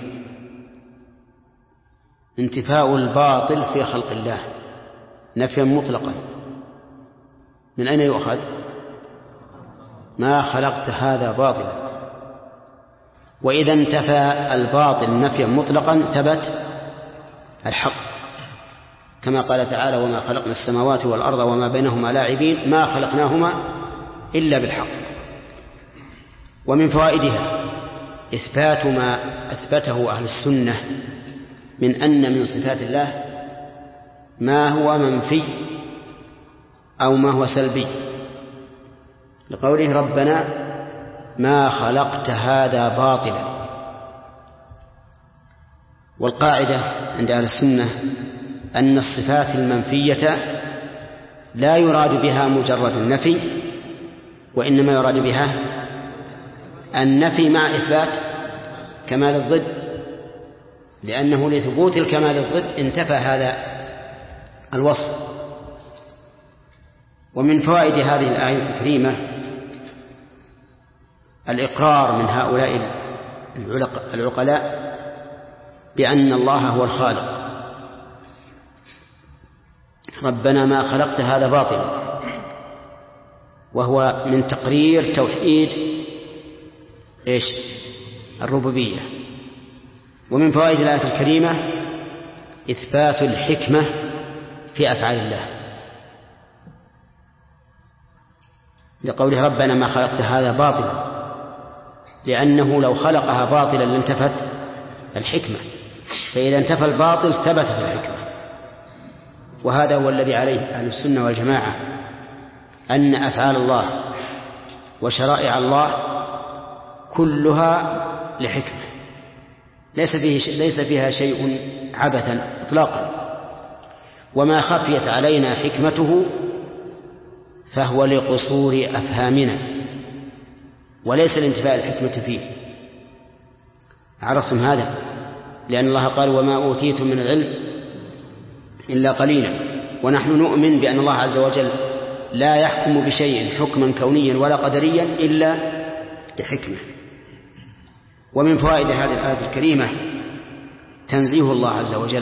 انتفاء الباطل في خلق الله نفيا مطلقا. من أين يؤخذ؟ ما خلقت هذا باطلا. وإذا انتفى الباطل نفيا مطلقا ثبت الحق، كما قال تعالى وما خلقنا السماوات والأرض وما بينهما لاعبين ما خلقناهما إلا بالحق. ومن فوائدها إثبات ما أثبته أهل السنة من أن من صفات الله ما هو منفي أو ما هو سلبي، لقوله ربنا ما خلقت هذا باطلا. والقاعدة عند أهل السنة أن الصفات المنفية لا يراد بها مجرد النفي، وإنما يراد بها النفي مع إثبات كمال الضد، لأنه لثبوت الكمال الضد انتفى هذا الوصف. ومن فوائد هذه الآية الكريمة الإقرار من هؤلاء العقلاء بأن الله هو الخالق. ربنا ما خلقت هذا باطلا، وهو من تقرير توحيد إيش؟ الربوبية. ومن فوائد الآية الكريمة إثبات الحكمة في أفعال الله، لقوله ربنا ما خلقت هذا باطلا، لأنه لو خلقها باطلا لانتفت الحكمة، فإذا انتفى الباطل ثبتت الحكمة. وهذا هو الذي عليه أهل السنة والجماعة، أن أفعال الله وشرائع الله كلها لحكمة، ليس فيه ليس فيها شيء عبثا إطلاقا. وما خفيت علينا حكمته فهو لقصور أفهامنا، وليس لانتفاء الحكمة فيه. عرفتم هذا؟ لأن الله قال وما أوتيتم من العلم إلا قليلا. ونحن نؤمن بأن الله عز وجل لا يحكم بشيء حكما كونيا ولا قدريا إلا لحكمة. ومن فوائد هذه الآية الكريمة تنزيه الله عز وجل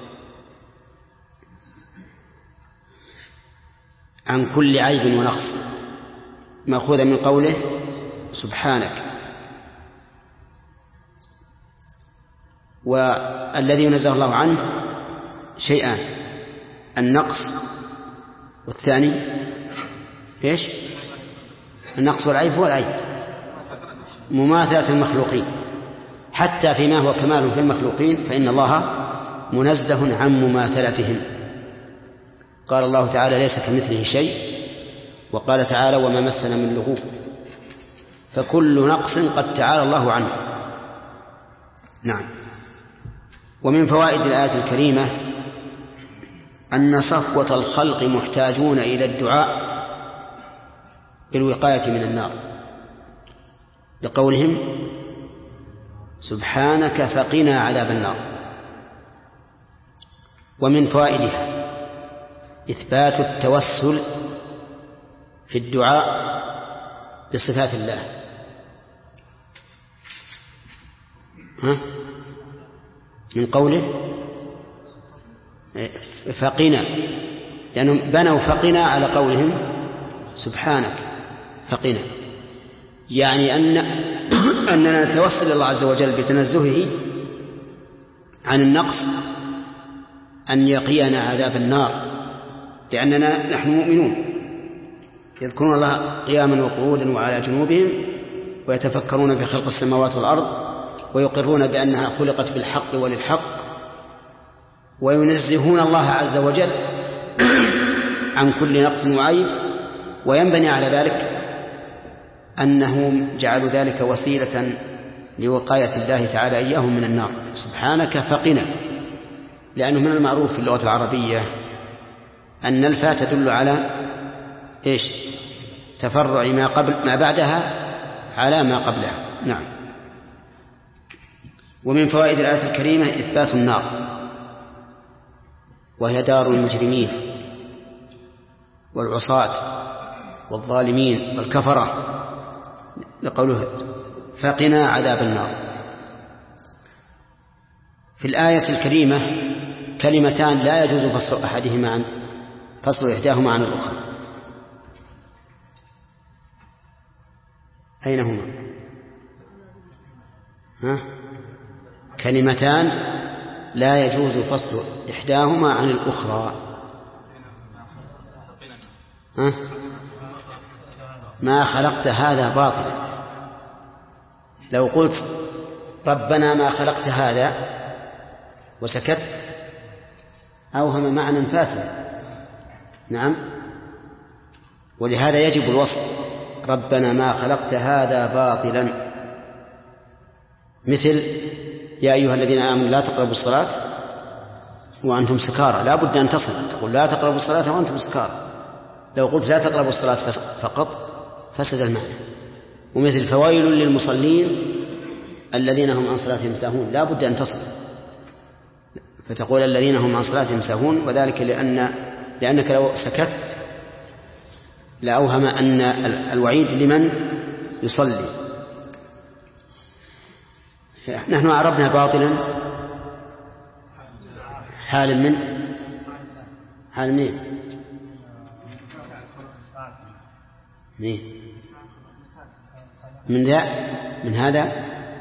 عن كل عيب ونقص، مأخوذا من قوله سبحانك. والذي ينزه الله عنه شيئان، النقص والثاني ايش؟ النقص والعيب هو العيب، مماثلة المخلوقين. حتى فيما هو كمال في المخلوقين فإن الله منزه عن مماثلتهم. قال الله تعالى ليس كمثله شيء، وقال تعالى وما مسنا من لغوب. فكل نقص قد تعالى الله عنه. نعم. ومن فوائد الآية الكريمة أن صفوة الخلق محتاجون إلى الدعاء بالوقاية من النار، لقولهم سبحانك فقنا عذاب النار. ومن فوائدها إثبات التوسل في الدعاء بصفات الله. ها؟ من قوله فقنا، لأنهم بنوا فقنا على قولهم سبحانك فقنا، يعني أن أننا نتوسل إلى الله عز وجل بتنزهه عن النقص أن يقينا عذاب النار، لأننا نحن مؤمنون. يذكرون الله قياما وقعودا وعلى جنوبهم ويتفكرون في خلق السماوات والأرض ويقرون بأنها خلقت بالحق وللحق وينزهون الله عز وجل عن كل نقص وعيب. وينبني على ذلك أنهم جعلوا ذلك وسيلة لوقاية الله تعالى إياهم من النار. سبحانك فقنا، لأنه من المعروف في اللغة العربية أن الفاء تدل على إيش؟ تفرع ما قبل ما بعدها على ما قبلها. نعم. ومن فوائد الآية الكريمة إثبات النار وهي دار المجرمين والعصاة والظالمين والكفرة، لقوله فقنا عذاب النار. في الآية الكريمة كلمتان لا يجوز فصل أحدهما عن فصل إحداهما عن الأخرى. أين هما؟ ها؟ كلمتان لا يجوز فصل إحداهما عن الأخرى. ها؟ ما خلقت هذا باطلا. لو قلت ربنا ما خلقت هذا وسكت أوهم معنى فاسد. نعم. ولهذا يجب الوصف، ربنا ما خلقت هذا باطلا. مثل يا أيها الذين آمنوا لا تقربوا الصلاة وأنتم سكارى، لا بد أن تصل، تقول لا تقربوا الصلاة وأنتم سكارى. لو قلت لا تقربوا الصلاة فقط فسد المعنى. ومثل فويل للمصلين الذين هم عن صلاتهم ساهون، لا بد أن تصل، فتقول الذين هم عن صلاتهم ساهون، وذلك لأن لأنك لو سكت لأوهم أن الوعيد لمن يصلي. نحن عربنا باطلا حال من حال من من ذا من هذا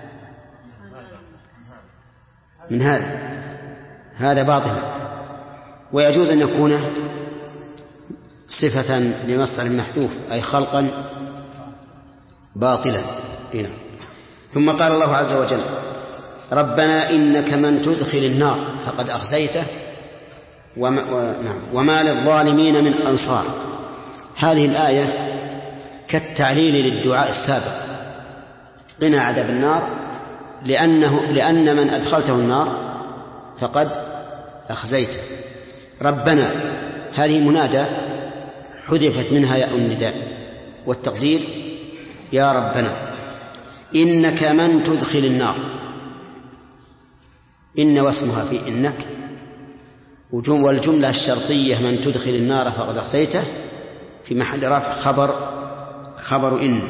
من هذا هذا باطل. ويجوز أن يكون صفة لمصدر محذوف أي خلقا باطلا. هنا. ثم قال الله عز وجل ربنا إنك من تدخل النار فقد أخزيته وما, وما للظالمين من أنصار. هذه الآية كالتعليل للدعاء السابق، قنا عذاب النار، لأنه لأن من أدخلته النار فقد أخزيته. ربنا هذه منادى حذفت منها ياء النداء والتقدير يا ربنا. إنك من تدخل النار، إن واسمها في إنك، والجملة الشرطية من تدخل النار فقد أخزيته في محل رفع خبر خبر إن.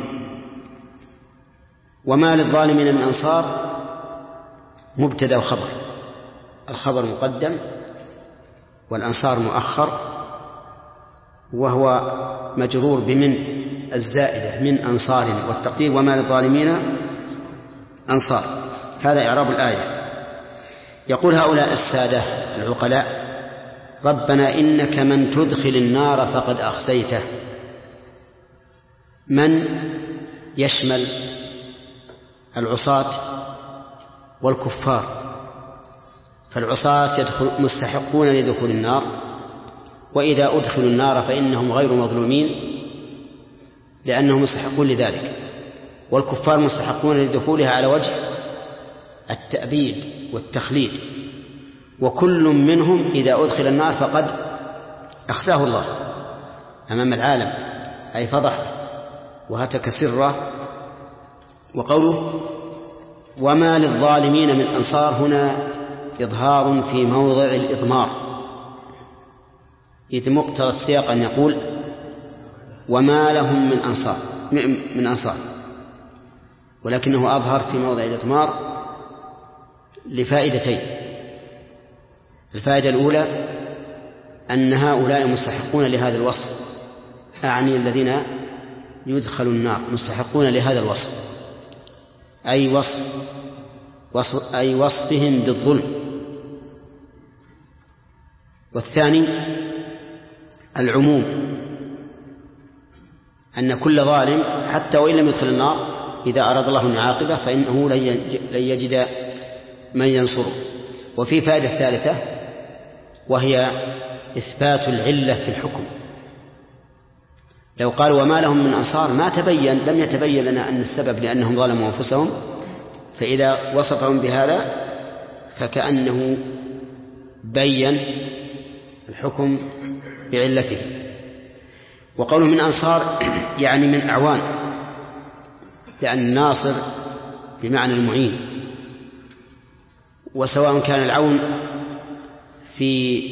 وما للظالمين من أنصار مبتدأ وخبر، الخبر مقدم والأنصار مؤخر، وهو مجرور بمن الزائدة من أنصار، والتقدير وما للظالمين أنصار. هذا إعراب الآية. يقول هؤلاء السادة العقلاء ربنا إنك من تدخل النار فقد أخزيته. من يشمل العصاة والكفار، فالعصاة يدخل مستحقون لدخول النار، وإذا أدخلوا النار فإنهم غير مظلومين لأنهم مستحقون لذلك، والكفار مستحقون لدخولها على وجه التأبيد والتخليد، وكل منهم إذا أدخل النار فقد أخزاه الله أمام العالم، أي فضح وهتك سره. وقوله وما للظالمين من أنصار هنا إظهار في موضع الإضمار، إذ مقتضى السياق أن يقول وما لهم من أنصار من أنصار، ولكنه أظهر في موضع الإضمار لفائدتين. الفائدة الأولى أن هؤلاء مستحقون لهذا الوصف، أعني الذين يدخلوا النار مستحقون لهذا الوصف، أي وصف, وصف أي وصفهم بالظلم. والثاني العموم، أن كل ظالم حتى وإن لم يدخل النار إذا أراد الله أن يعاقبه فإنه لن يجد من ينصره. وفي فائدة ثالثة وهي إثبات العلة في الحكم. لو قالوا وما لهم من أنصار ما تبين لم يتبين لنا أن السبب لأنهم ظلموا أنفسهم، فإذا وصفهم بهذا فكأنه بين الحكم بعلته. وقوله من أنصار يعني من أعوان، لأن الناصر بمعنى المعين، وسواء كان العون في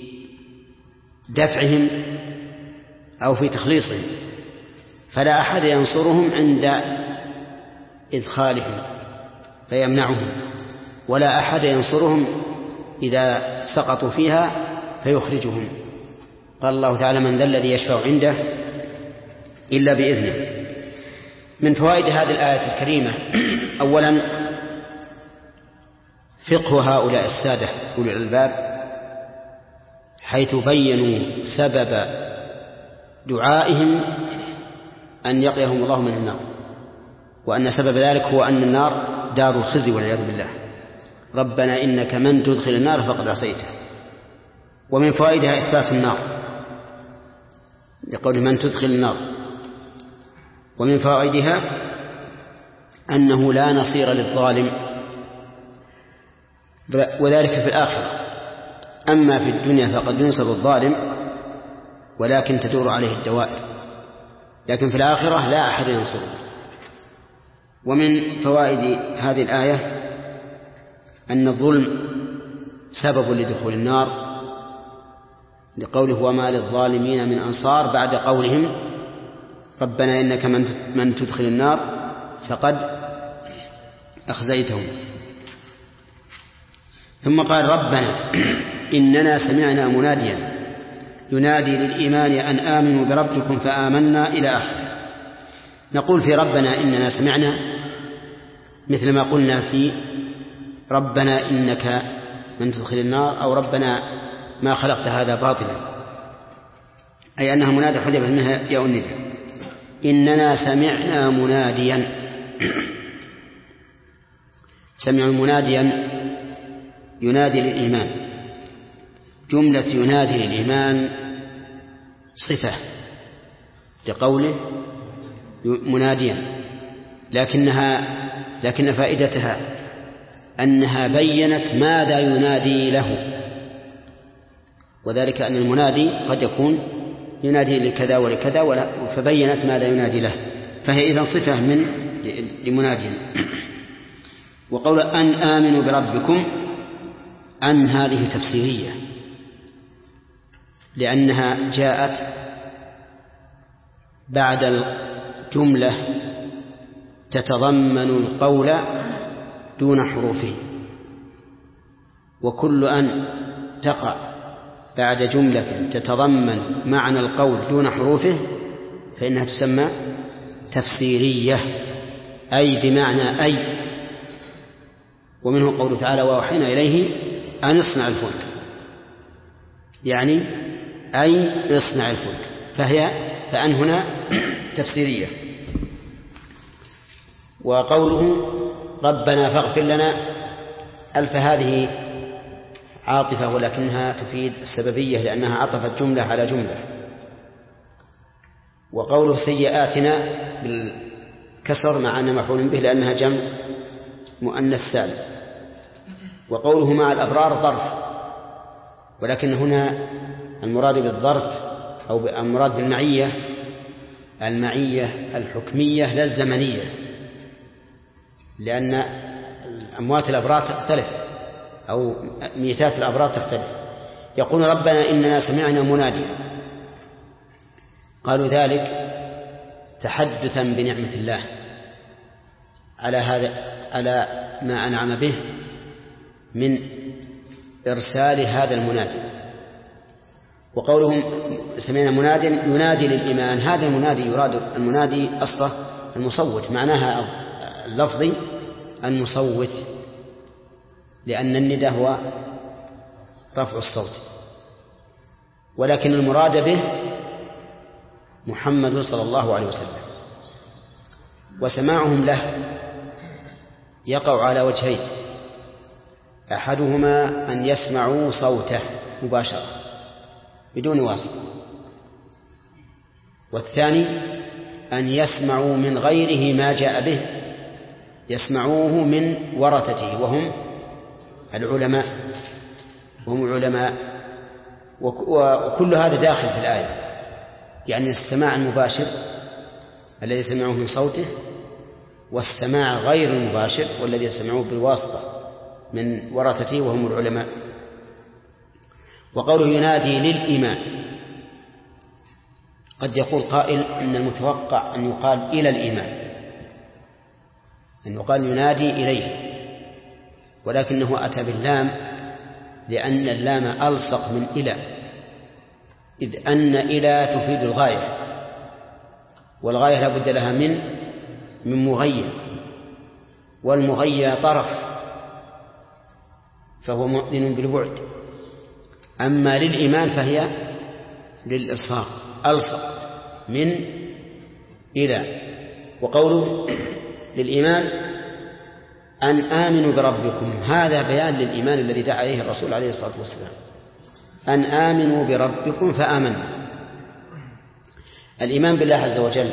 دفعهم أو في تخليصهم، فلا أحد ينصرهم عند إدخالهم فيمنعهم، ولا أحد ينصرهم إذا سقطوا فيها فيخرجهم. قال الله تعالى من ذا الذي يشفع عنده إلا بإذنه. من فوائد هذه الآية الكريمة أولا فقه هؤلاء السادة أولي الألباب، حيث بينوا سبب دعائهم أن يقيهم الله من النار، وأن سبب ذلك هو أن النار دار الخزي والعياذ بالله. ربنا إنك من تدخل النار فقد عصيته. ومن فوائدها إثبات النار لقول من تدخل النار. ومن فوائدها أنه لا نصير للظالم، وذلك في الآخرة. أما في الدنيا فقد ينصر الظالم ولكن تدور عليه الدوائر، لكن في الآخرة لا أحد ينصره. ومن فوائد هذه الآية أن الظلم سبب لدخول النار، لقوله وما للظالمين من أنصار، بعد قولهم ربنا إنك من تدخل النار فقد أخزيتهم. ثم قال ربنا إننا سمعنا مناديا ينادي للإيمان أن آمنوا بربكم فآمنا إلى آخره. نقول في ربنا إننا سمعنا مثل ما قلنا في ربنا إنك من تدخل النار، أو ربنا ما خلقت هذا باطلا، أي أنها منادى حذف منها يا الندى. إننا سمعنا مناديا سمعوا مناديا ينادي للإيمان. جملة ينادي للإيمان صفة لقوله مناديا، لكنها لكن فائدتها أنها بيّنت ماذا ينادي له، وذلك أن المنادي قد يكون ينادي لكذا ولكذا، فبيّنت ماذا ينادي له، فهي إذن صفة من لمنادي. وقول أن آمنوا بربكم، أن هذه تفسيرية لأنها جاءت بعد الجملة تتضمن القول دون حروفه، وكل أن تقع بعد جملة تتضمن معنى القول دون حروفه فإنها تسمى تفسيرية، أي بمعنى أي. ومنه قوله تعالى وأوحينا إليه أن اصنع الفلك، يعني أي اصنع الفلك، فهي فأن هنا تفسيرية. وقوله ربنا فاغفر لنا ألف هذه عاطفة ولكنها تفيد السببية لأنها عطفت جملة على جملة. وقوله سيئاتنا بالكسر مع أن مفعول به لأنها جمع مؤنث سالم. وقوله مع الأبرار ظرف، ولكن هنا المراد بالظرف أو المراد بالمعية المعية الحكمية لا الزمنية، لأن أموات الأبرار تختلف أو ميتات الأبرار تختلف. يقول ربنا إننا سمعنا مناديا، قالوا ذلك تحدثا بنعمة الله على هذا على ما أنعم به من إرسال هذا المنادي. وقولهم سمعنا مناديا ينادي للإيمان، هذا المنادي يراد المنادي أصله المصوت، معناها اللفظي المصوت، لأن الندى هو رفع الصوت، ولكن المراد به محمد صلى الله عليه وسلم. وسماعهم له يقع على وجهين: أحدهما أن يسمعوا صوته مباشرة بدون واسطة، والثاني أن يسمعوا من غيره ما جاء به، يسمعوه من ورثته وهم العلماء وهم العلماء وكل هذا داخل في الآية، يعني السماع المباشر الذي يسمعه من صوته، والسماع غير المباشر والذي يسمعه بالواسطة من ورثته وهم العلماء. وقوله ينادي للإمام، قد يقول قائل إن المتوقع أن يقال إلى الإمام، أن يقال ينادي إليه، ولكنه أتى باللام لأن اللام ألصق من إلى، إذ أن إلى تفيد الغاية، والغاية لا بد لها من من مغير، والمغير طرف فهو مؤذن بالبعد. أما للإيمان فهي للإلصاق، ألصق من إلى. وقوله للإيمان أن آمنوا بربكم، هذا بيان للإيمان الذي دعا عليه الرسول عليه الصلاة والسلام، أن آمنوا بربكم فآمنوا. الإيمان بالله عز وجل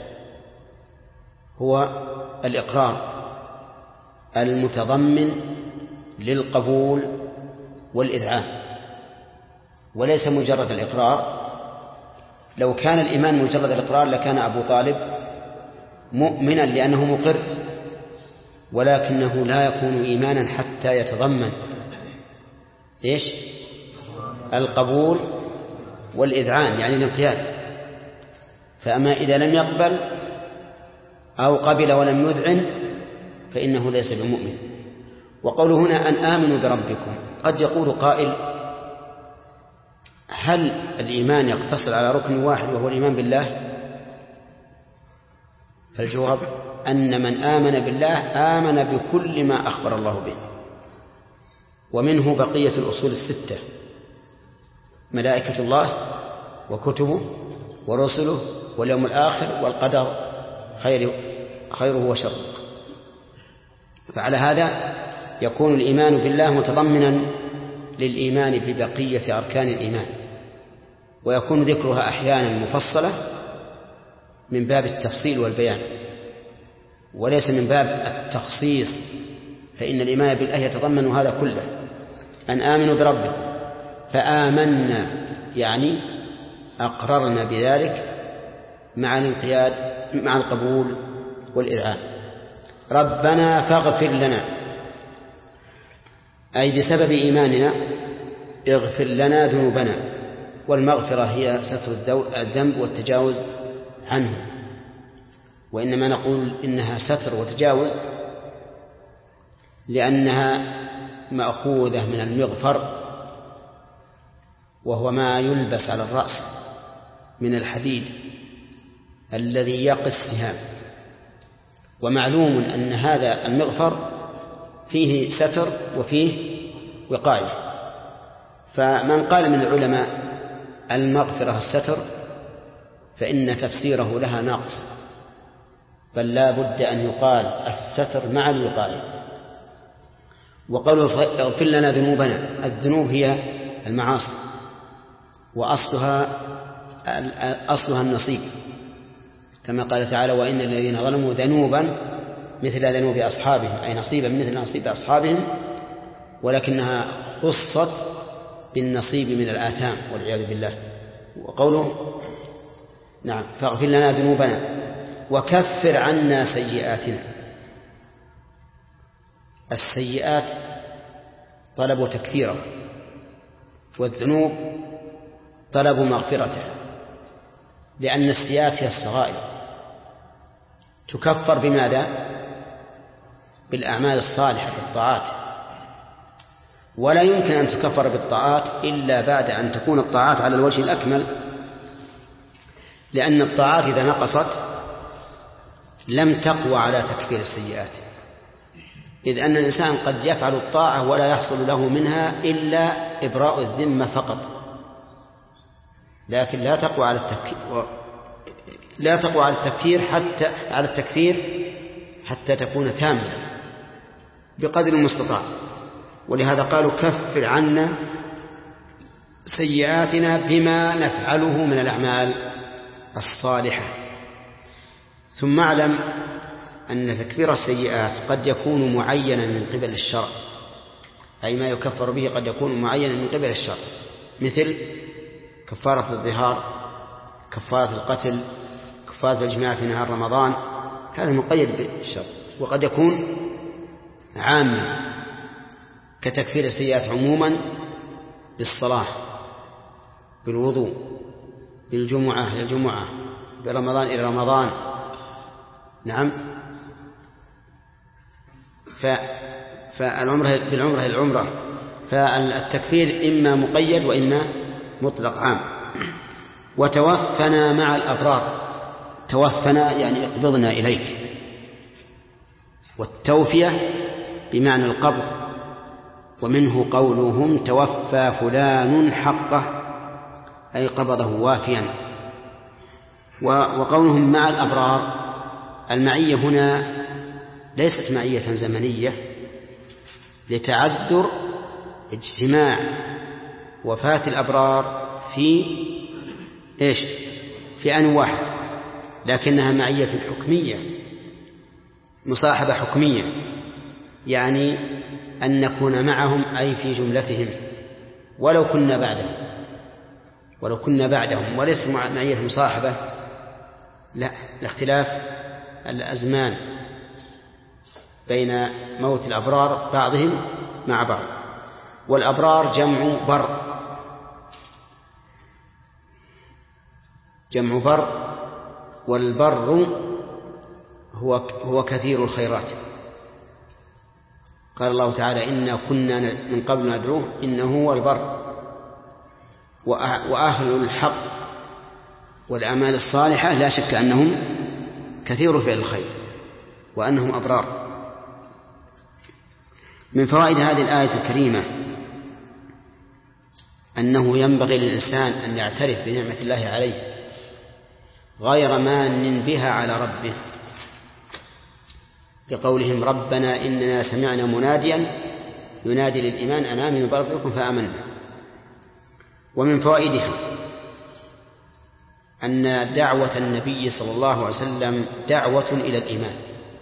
هو الإقرار المتضمن للقبول والإذعان، وليس مجرد الإقرار. لو كان الإيمان مجرد الإقرار لكان أبو طالب مؤمنا لأنه مقر، ولكنه لا يكون إيمانا حتى يتضمن إيش؟ القبول والإذعان، يعني الانقياد. فأما إذا لم يقبل أو قبل ولم يذعن فإنه ليس بمؤمن. وقوله هنا أن آمنوا بربكم، قد يقول قائل: هل الإيمان يقتصر على ركن واحد وهو الإيمان بالله؟ فالجواب أن من آمن بالله آمن بكل ما أخبر الله به، ومنه بقية الأصول الستة: ملائكة الله وكتبه ورسله واليوم الآخر والقدر خير خيره وشره. فعلى هذا يكون الإيمان بالله متضمنا للإيمان ببقية أركان الإيمان، ويكون ذكرها أحيانا مفصلة من باب التفصيل والبيان وليس من باب التخصيص، فإن الإيمان بالله يتضمن هذا كله. أن آمنوا بربكم فآمنا، يعني أقررنا بذلك مع الانقياد مع القبول والإذعان. ربنا فاغفر لنا، أي بسبب إيماننا اغفر لنا ذنوبنا، والمغفرة هي ستر الذنب والتجاوز عنه، وإنما نقول إنها ستر وتجاوز لأنها مأخوذة من المغفر، وهو ما يلبس على الرأس من الحديد الذي يقي السهام. ومعلوم أن هذا المغفر فيه ستر وفيه وقاية، فمن قال من العلماء المغفرة الستر فإن تفسيره لها ناقص، بل لا بد أن يقال الستر مع الوقاية. وقالوا اغفر لنا ذنوبنا، الذنوب هي المعاصي، وأصلها أصلها النصيب، كما قال تعالى: وإن الذين ظلموا ذنوبا مثل ذنوب أصحابهم، أي نصيبا مثل نصيب أصحابهم، ولكنها خصت بالنصيب من الآثام والعياذ بالله. وقوله نعم فاغفر لنا ذنوبنا وكفر عنا سيئاتنا. السيئات طلب تكفيره، والذنوب طلب مغفرته، لأن السيئات هي الصغائر تكفر بماذا؟ بالأعمال الصالحة بالطاعات، ولا يمكن أن تكفر بالطاعات إلا بعد أن تكون الطاعات على الوجه الأكمل، لأن الطاعات إذا نقصت لم تقوى على تكفير السيئات، إذ أن الإنسان قد يفعل الطاعة ولا يحصل له منها إلا إبراء الذمة فقط، لكن لا تقوى على التكفير لا تقوى على التكفير حتى على التكفير حتى تكون تامة بقدر المستطاع. ولهذا قالوا كفر عنا سيئاتنا بما نفعله من الأعمال الصالحة. ثم اعلم أن تكفير السيئات قد يكون معينا من قبل الشرع، أي ما يكفر به قد يكون معينا من قبل الشرع، مثل كفارة الظهار، كفارة القتل، كفارة الجماع في نهار رمضان، هذا مقيد بالشرع. وقد يكون عاما كتكفير السيئات عموما بالصلاة، بالوضوء، بالجمعة إلى الجمعة، برمضان إلى رمضان. نعم. فالعمرة بالعمرة العمرة، فالتكفير إما مقيد وإما مطلق عام. وتوفنا مع الأبرار، توفنا يعني اقبضنا إليك، والتوفية بمعنى القبض، ومنه قولهم توفى فلان حقه، أي قبضه وافيا. وقولهم مع الأبرار، المعية هنا ليست معية زمنية لتعذر اجتماع وفاة الأبرار في إيش؟ في آن واحد، لكنها معية حكمية، مصاحبة حكمية، يعني أن نكون معهم أي في جملتهم ولو كنا بعدهم، ولو كنا بعدهم، وليس معية مصاحبة، لا، لاختلاف الأزمان بين موت الأبرار بعضهم مع بعض. والأبرار جمع بر، جمع بر، والبر هو هو كثير الخيرات. قال الله تعالى إنا كنا من قبل ندعوه إنه هو البر. وأهل الحق والأعمال الصالحة لا شك أنهم كثير فعل الخير وأنهم أبرار. من فوائد هذه الآية الكريمة أنه ينبغي للإنسان أن يعترف بنعمة الله عليه غير مان بها على ربه، لقولهم ربنا إننا سمعنا مناديا ينادي للإيمان أن آمنوا بربكم فآمنا. ومن فوائدها أن دعوة النبي صلى الله عليه وسلم دعوة إلى الإيمان،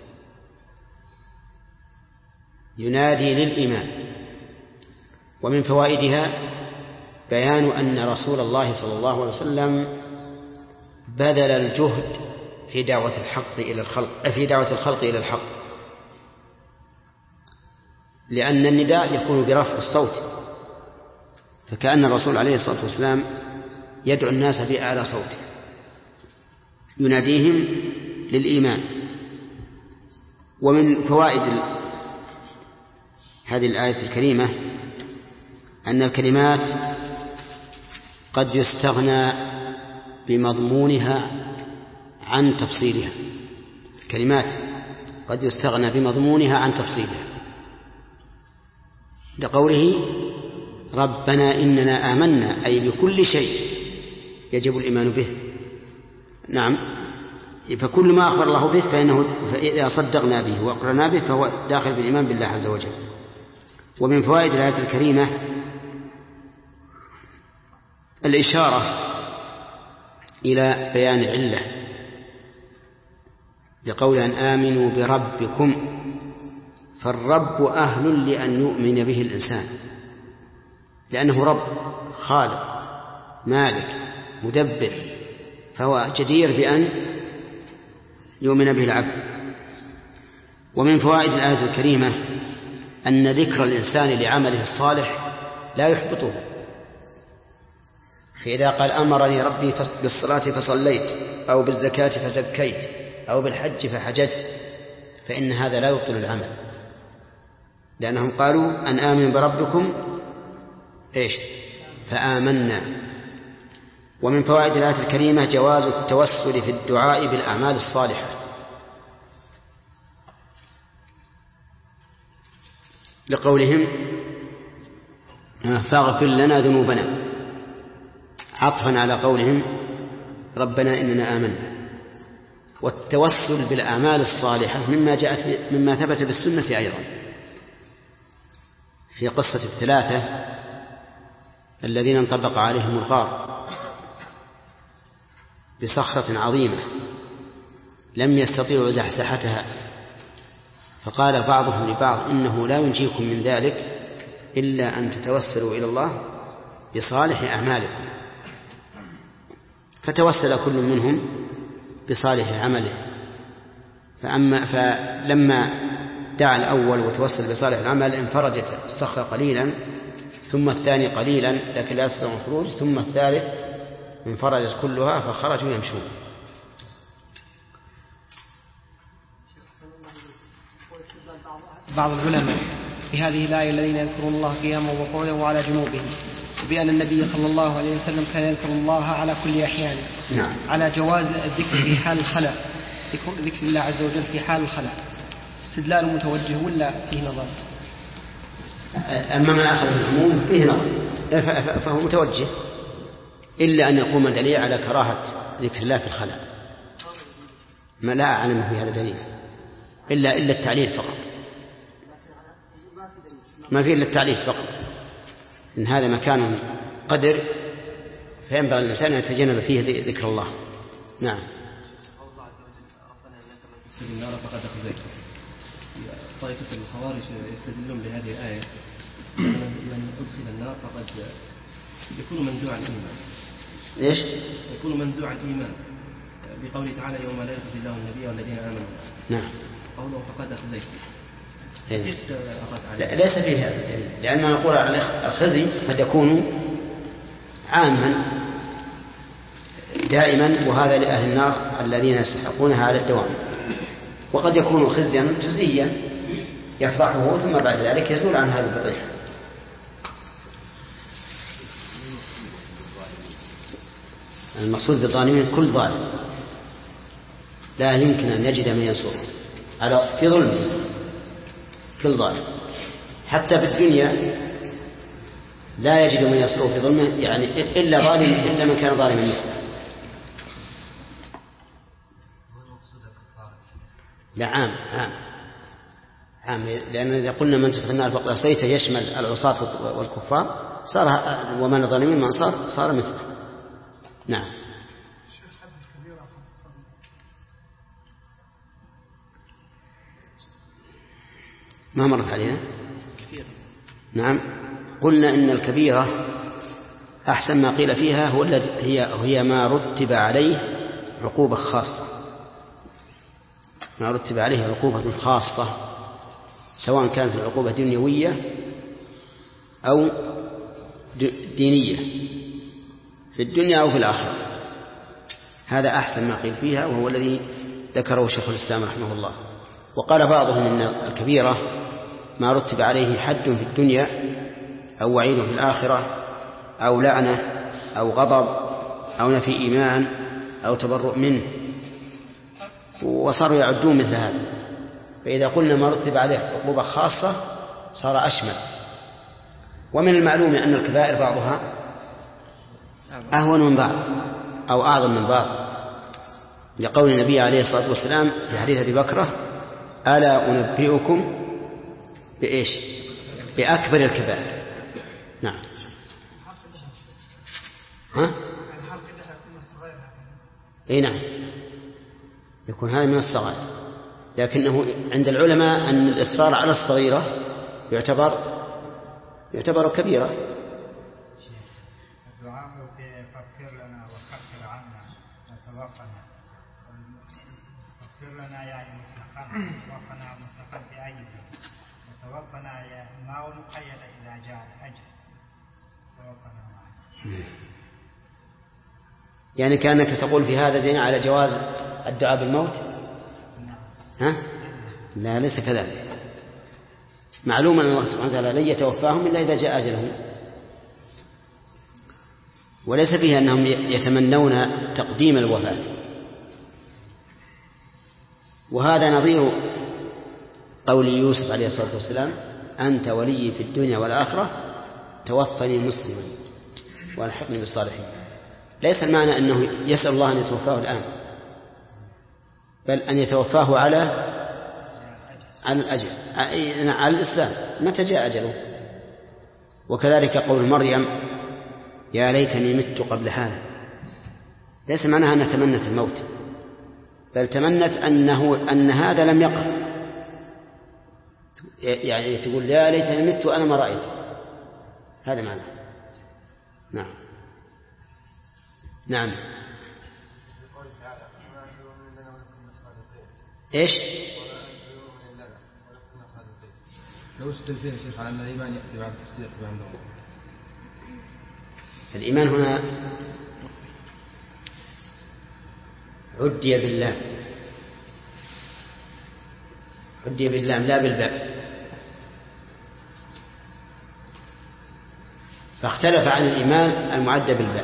ينادي للإيمان. ومن فوائدها بيان أن رسول الله صلى الله عليه وسلم بذل الجهد في دعوة الحق إلى الخلق، في دعوة الخلق إلى الحق، لأن النداء يكون برفع الصوت، فكأن الرسول عليه الصلاة والسلام يدعو الناس بأعلى صوته يناديهم للإيمان. ومن فوائد هذه الآية الكريمة أن الكلمات قد يستغنى بمضمونها عن تفصيلها، الكلمات قد يستغنى بمضمونها عن تفصيلها، لقوله ربنا إننا آمنا، أي بكل شيء يجب الإيمان به. نعم، فكل ما أخبر الله به فإنه فإذا صدقنا به وأقرنا به فهو داخل في الإيمان بالله عز وجل. ومن فوائد الآية الكريمة الإشارة إلى بيان العلة، لقول أن آمنوا بربكم، فالرب أهل لأن يؤمن به الإنسان، لأنه رب خالق مالك مدبر، فهو جدير بأن يؤمن به العبد. ومن فوائد الآية الكريمة أن ذكر الإنسان لعمله الصالح لا يحبطه، فإذا قال أمرني ربي بالصلاة فصليت، أو بالزكاة فزكيت، أو بالحج فحججت، فإن هذا لا يبطل العمل، لأنهم قالوا أن آمن بربكم إيش فآمنا. ومن فوائد الآية الكريمة جواز التوسل في الدعاء بالأعمال الصالحة، لقولهم فاغفر لنا ذنوبنا، عطفا على قولهم ربنا إننا آمنا. والتوسل بالأعمال الصالحة مما جاءت مما ثبت بالسنة أيضا. في قصة الثلاثة الذين انطبق عليهم الغار بصخرة عظيمة لم يستطيعوا زحزحتها، فقال بعضهم لبعض إنه لا ينجيكم من ذلك إلا أن تتوسلوا إلى الله بصالح أعمالكم، فتوسل كل منهم بصالح عمله. فأما فلما دعا الأول وتوسل بصالح العمل انفرجت الصخرة قليلا، ثم الثاني قليلا لكن لا يستطيع الخروج، ثم الثالث انفرجت كلها فخرجوا يمشون. بعض العلماء بهذه الآية الذين يذكرون الله قياما وقعودا وعلى جنوبهم، بأن النبي صلى الله عليه وسلم كان يذكر الله على كل أحيانه. نعم. على جواز الذكر في حال الخلاء، ذكر الله عز وجل في حال الخلاء، استدلال متوجه ولا فيه نظر؟ أما من أخذ العموم فيه نظر فهو متوجه، إلا أن يقوم دليل على كراهة ذكر الله في الخلاء، ما لا أعلم في هذا دليل إلا إلا التعليل فقط، ما فيه إلا التعليل فقط، إن هذا مكان قدر فينبغي الإنسان أن يتجنب فيه ذكر الله. نعم. النار فقد أخزيت. طائفة الخوارج يستدلون بهذه الآية من أدخل النار فقد يكون منزوع الإيمان. إيش؟ يكون منزوع الإيمان بقوله تعالى يوم لا يخزي الله النبي والذين آمنوا. نعم. قوله فقد أخزيت. لا ليس فيه هذا، لأننا نقول الخزي قد يكون عاما دائما، وهذا لأهل النار الذين يستحقونها على الدوام، وقد يكون خزيا جزئيا يفضحه ثم بعد ذلك يزول عن هذا الفضيحة. المقصود بالظالمين كل ظالم لا يمكن أن يجد من ينصره على في ظلمه، كل ظالم حتى في الدنيا لا يجد من ينصره في ظلمه، يعني إلا ظالم إلا من كان ظالما مثله. لا عام عام عام لأن إذا قلنا من تدخل النار فقد عصيت يشمل العصاة والكفار، صار ومن الظالمين من صار صار مثله. نعم. ما مرت علينا كثير. نعم. قلنا إن الكبيرة أحسن ما قيل فيها هو هي هي ما رتب عليه عقوبة خاصة، ما رتب عليه عقوبة خاصة، سواء كانت العقوبة دنيوية أو دينية في الدنيا أو في الآخرة. هذا أحسن ما قيل فيها، وهو الذي ذكره شيخ الإسلام رحمه الله. وقال بعضهم إن الكبيرة ما رتب عليه حد في الدنيا أو وعيد في الآخرة أو لعنة أو غضب أو نفي إيمان أو تبرؤ منه، وصاروا يعدون مثل هذا. فإذا قلنا ما رتب عليه عقوبة خاصة صار أشمل. ومن المعلوم أن الكبائر بعضها أهون من بعض أو أعظم من بعض، لقول النبي عليه الصلاة والسلام في حديث أبي بكرة: ألا أنبئكم بإيش؟ بأكبر الكبائر. نعم. ها؟ أي نعم، يكون هذا من الصغائر، لكنه عند العلماء أن الإصرار على الصغيرة يعتبر يعتبر كبيرة. الدعاء فاغفر لنا وكفر عنا وتوفنا، فاغفر لنا يعني مطلقا، وتوفنا مطلقا بأيدي، وتوفنا ما هو مقيد إذا جاء الأجل، توفنا معنا. يعني كأنك تقول في هذا دين على جواز الدعاء بالموت؟ ها؟ لا، ليس كذلك. معلوم أن الله سبحانه وتعالى لن يتوفاهم إلا إذا جاء أجلهم، وليس فيه أنهم يتمنون تقديم الوفاة. وهذا نظير قول يوسف عليه الصلاة والسلام: أنت ولي في الدنيا والآخرة توفني مسلما والحقني بالصالحين. ليس المعنى أنه يسأل الله أن يتوفاه الآن، بل أن يتوفاه على على الأجل على الإسلام متى جاء أجله. وكذلك قول مريم يا ليتني مت قبل هذا، ليس معناها أنها تمنت الموت، بل تمنت أنه أن هذا لم يقع، يعني تقول يا ليتني مت وأنا ما رأيت، هذا معناه. نعم نعم. إيش؟ لو استدلتين شيخ على أن الإيمان يأتي بعد التصديق عندهم. الإيمان هنا عدي بالله، عدي بالله لا بالباء، فاختلف عن الإيمان المعدى بالباء.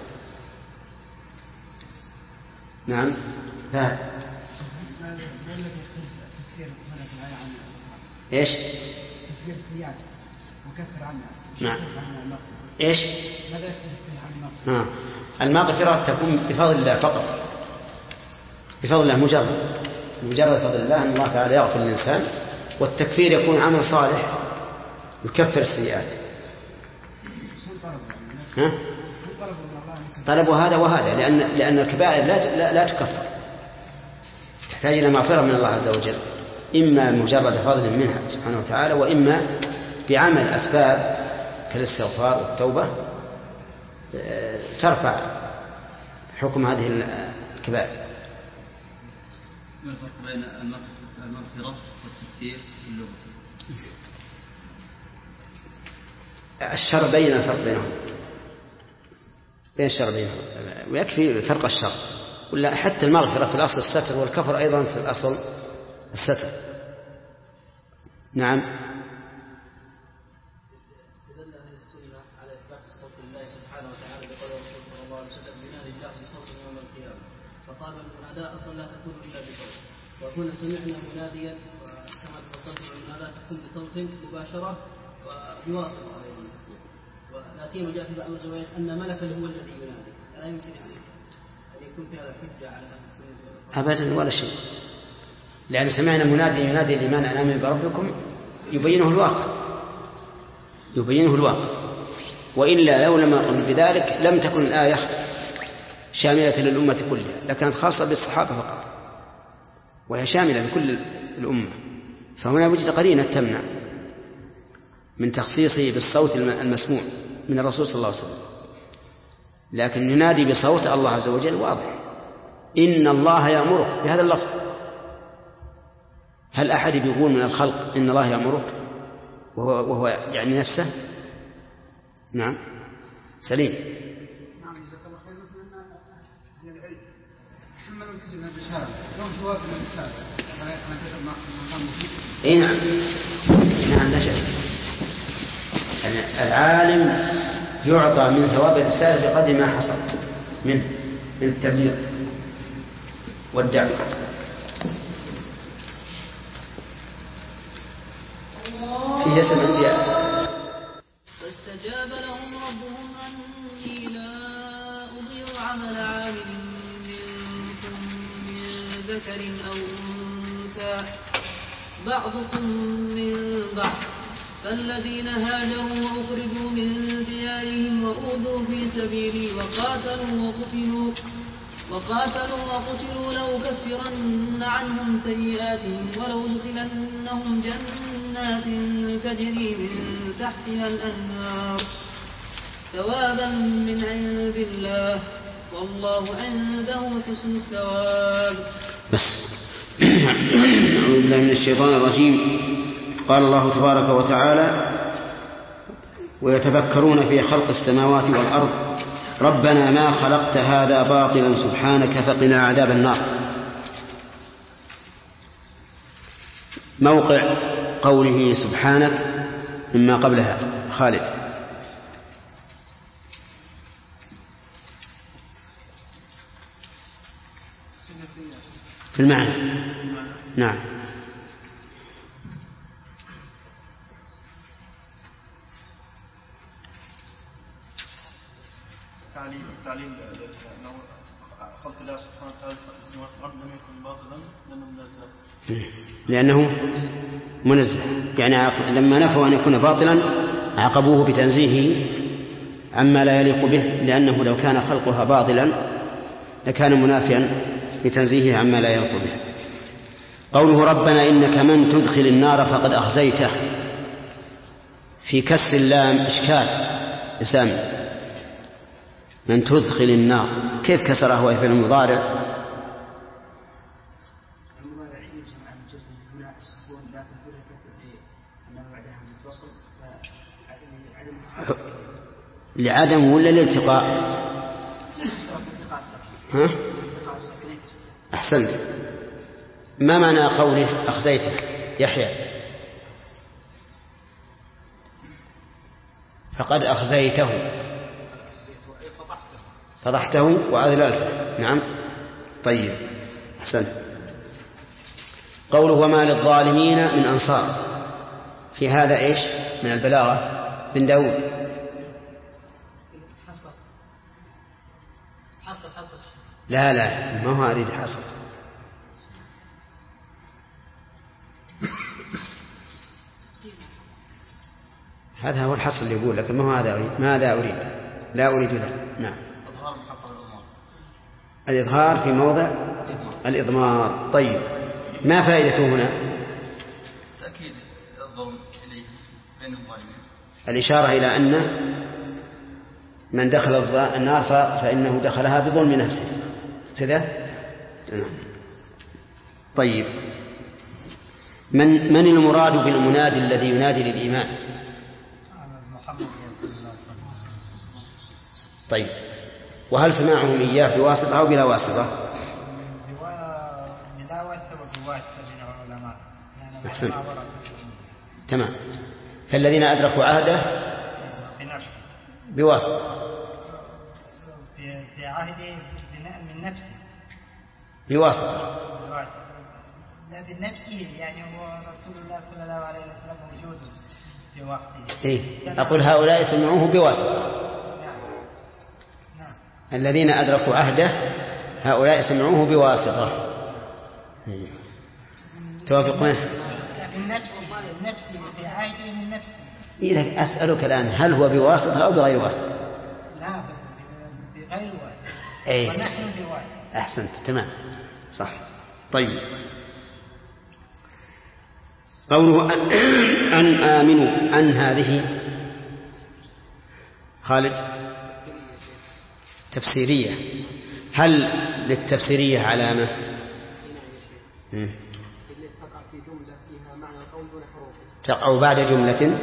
نعم. فهد ايش؟ تكفير السيئات وكفر عنها. نعم. ايش؟ آه. المغفرة تكون بفضل الله فقط، بفضل الله مجرد مجرد فضل الله أن الله تعالى يغفر للإنسان، والتكفير يكون عمل صالح يكفر السيئات. ها؟ طلبوا هذا وهذا، لأن لأن الكبائر لا لا, لا تكفر، تحتاج إلى مغفرة من الله عز وجل، إما مجرد فضل منها سبحانه وتعالى، وإما بعمل أسباب كالاستغفار والتوبة ترفع حكم هذه الكبائر. ما الفرق بين المغفرة والتكفير في اللغة؟ الشر بين الفرق بينهم، بين الشر بينهم، ويكفي فرق الشر. ولا حتى المغفرة في الأصل الستر، والكفر أيضا في الأصل الستر. نعم. استدل أهل السنة على إثبات صوت الله سبحانه وتعالى بقول الرسول صلى الله عليه وسلم بنادي الله بصوت يوم القيامة، فقال المناداة أصلا لا تكون إلا بصوت، وكنا سمعنا مناديا كما تفضلت المناداة تكون بصوت مباشرة ويواصل عليه، ولا سيما جاء في بعض الروايات أن ملكا هو الذي ينادي، لا يمكن أن يكون في هذا حجة على أهل السنة أبدا ولا شيء، لأن سمعنا منادي ينادي الإيمان أن آمنوا بربكم يبينه الواقع، يبينه الواقع، وإلا لو لم يقل بذلك لم تكن الآية شاملة للأمة كلها، لكانت خاصة بالصحابة فقط، وهي شاملة لكل الأمة. فهنا وجد قرينة تمنع من تخصيصه بالصوت المسموع من الرسول صلى الله عليه وسلم، لكن ينادي بصوت الله عز وجل واضح، إن الله يأمرك بهذا اللفظ. هل أحد يقول من الخلق إن الله يأمرك وهو, وهو يعني نفسه؟ نعم. سليم. نعم جزاك الله خير. مثل أن العلم تحملوا الجزء من الرسالة لهم ثواب من الرسالة، أنا كتب مقام مفيد. إيه نعم نعم لا شك. العالم يعطى من ثواب الرسالة بقدر ما حصل منه من التبليغ والدعوة. في اسم الأنبياء. فاستجاب لهم ربهم أني لا أضيع عمل عامل منكم من ذكر أو أنثى بعضكم من بعض، فالذين هاجروا وأخرجوا من ديارهم وأوذوا في سبيلي وقاتلوا وقتلوا وقاتلوا وقتلوا لأكفرن عنهم سيئاتهم ولأدخلنهم جنات تجري من تحتها الأنهار ثوابا من عند الله والله عنده حسن الثواب. بس أعوذ بالله من الشيطان الرجيم. قال الله تبارك وتعالى: ويتفكرون في خلق السماوات والأرض ربنا ما خلقت هذا باطلا سبحانك فقنا عذاب النار. موقع قوله سبحانك مما قبلها. خالد. في المعنى. نعم. تعليم تعليم خلق الله سبحانه وتعالى اسم رب لم يكن باطلا لأنه منزه. لأنه منزه، يعني لما نفوا أن يكون باطلا عاقبوه بتنزيهه عما لا يليق به، لأنه لو كان خلقها باطلا لكان منافيا بتنزيهه عما لا يليق به. قوله ربنا إنك من تدخل النار فقد أخزيته، في كسر اللام إشكال إسامي، من تدخل النار كيف كسره وهي المضارع؟ لعدم ولا لالتقاء؟ ها؟ أحسنت. ما معنى قوله أخزيته يحيى؟ فقد أخزيته فضحته وأذللته. نعم طيب أحسنت. قوله وما للظالمين من أنصار، في هذا إيش من البلاغة بن داود؟ لا لا ما هو أريد حصر. هذا هو الحصر اللي يقول لك، ما هو هذا أريد، ماذا أريد؟ لا أريد له. نعم الإظهار في موضع الإضمار. طيب ما فائدته هنا؟ تأكيد الظلم إليه بين الظالمين، الإشارة إلى أن من دخل النار فإنه دخلها بظلم نفسه كذا. طيب من من المراد بالمنادي الذي ينادي للإيمان؟ طيب وهل سماعهم إياه بواسطة أو بلا واسطة؟ بلا واسطة وبواسطة من العلماء. أحسن تمام. فالذين أدركوا عهده بواسطة، في عهده من نفسه بواسطة، لا بنفسه، يعني هو رسول الله صلى الله عليه وسلم موجود في وقته. إيه؟ أقول هؤلاء سمعوه بواسطة. نعم. الذين أدركوا عهده هؤلاء سمعوه بواسطة. إيه؟ توافقون؟ من نفسه في عهده من نفسه. إيه أسألك الآن هل هو بواسطة أو بغير واسطة؟ لا بغير واسطة. أيه. ونحن بواسطة. أحسنت تمام صح. طيب قوله أن آمنوا أن هذه خالد تفسيرية، هل للتفسيرية علامة؟ تقع بعد جملة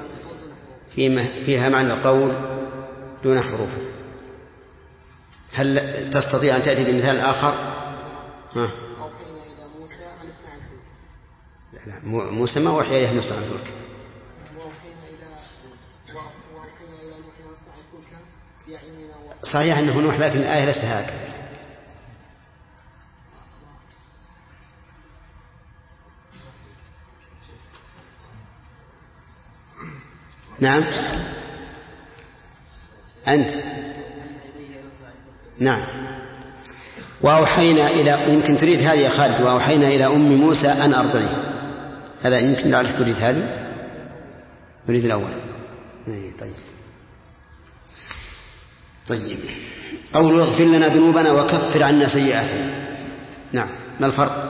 فيها معنى القول دون حروفه. هل تستطيع أن تأتي بمثال آخر؟ ها؟ لا لا موسى ما وحي إليه نصنع الفلك. صحيح أنه نوح لكن الآية ليست هكذا. نعم أنت نعم. وأوحينا إلى، يمكن تريد هذه يا خالد، وأوحينا إلى أم موسى أن أرضعيه، هذا يمكن لعلك تريد هذه، تريد الأول. طيب طيب قول اغفر لنا ذنوبنا وكفر عنا سيئاتنا. نعم ما الفرق؟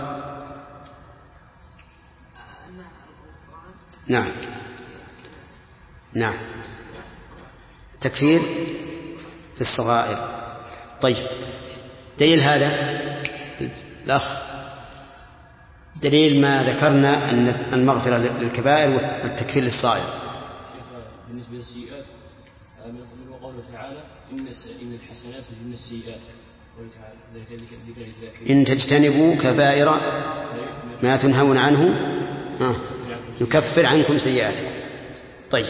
نعم نعم تكفير في الصغائر. طيب دليل هذا الأخ، دليل ما ذكرنا أن المغفرة للكبائر والتكفير للصغائر. بالنسبة للسيئات من قوله تعالى إن إن الحسنات يذهبن السيئات، إن تجتنبوا كبائر ما تنهون عنه يكفر عنكم سيئاتكم. طيب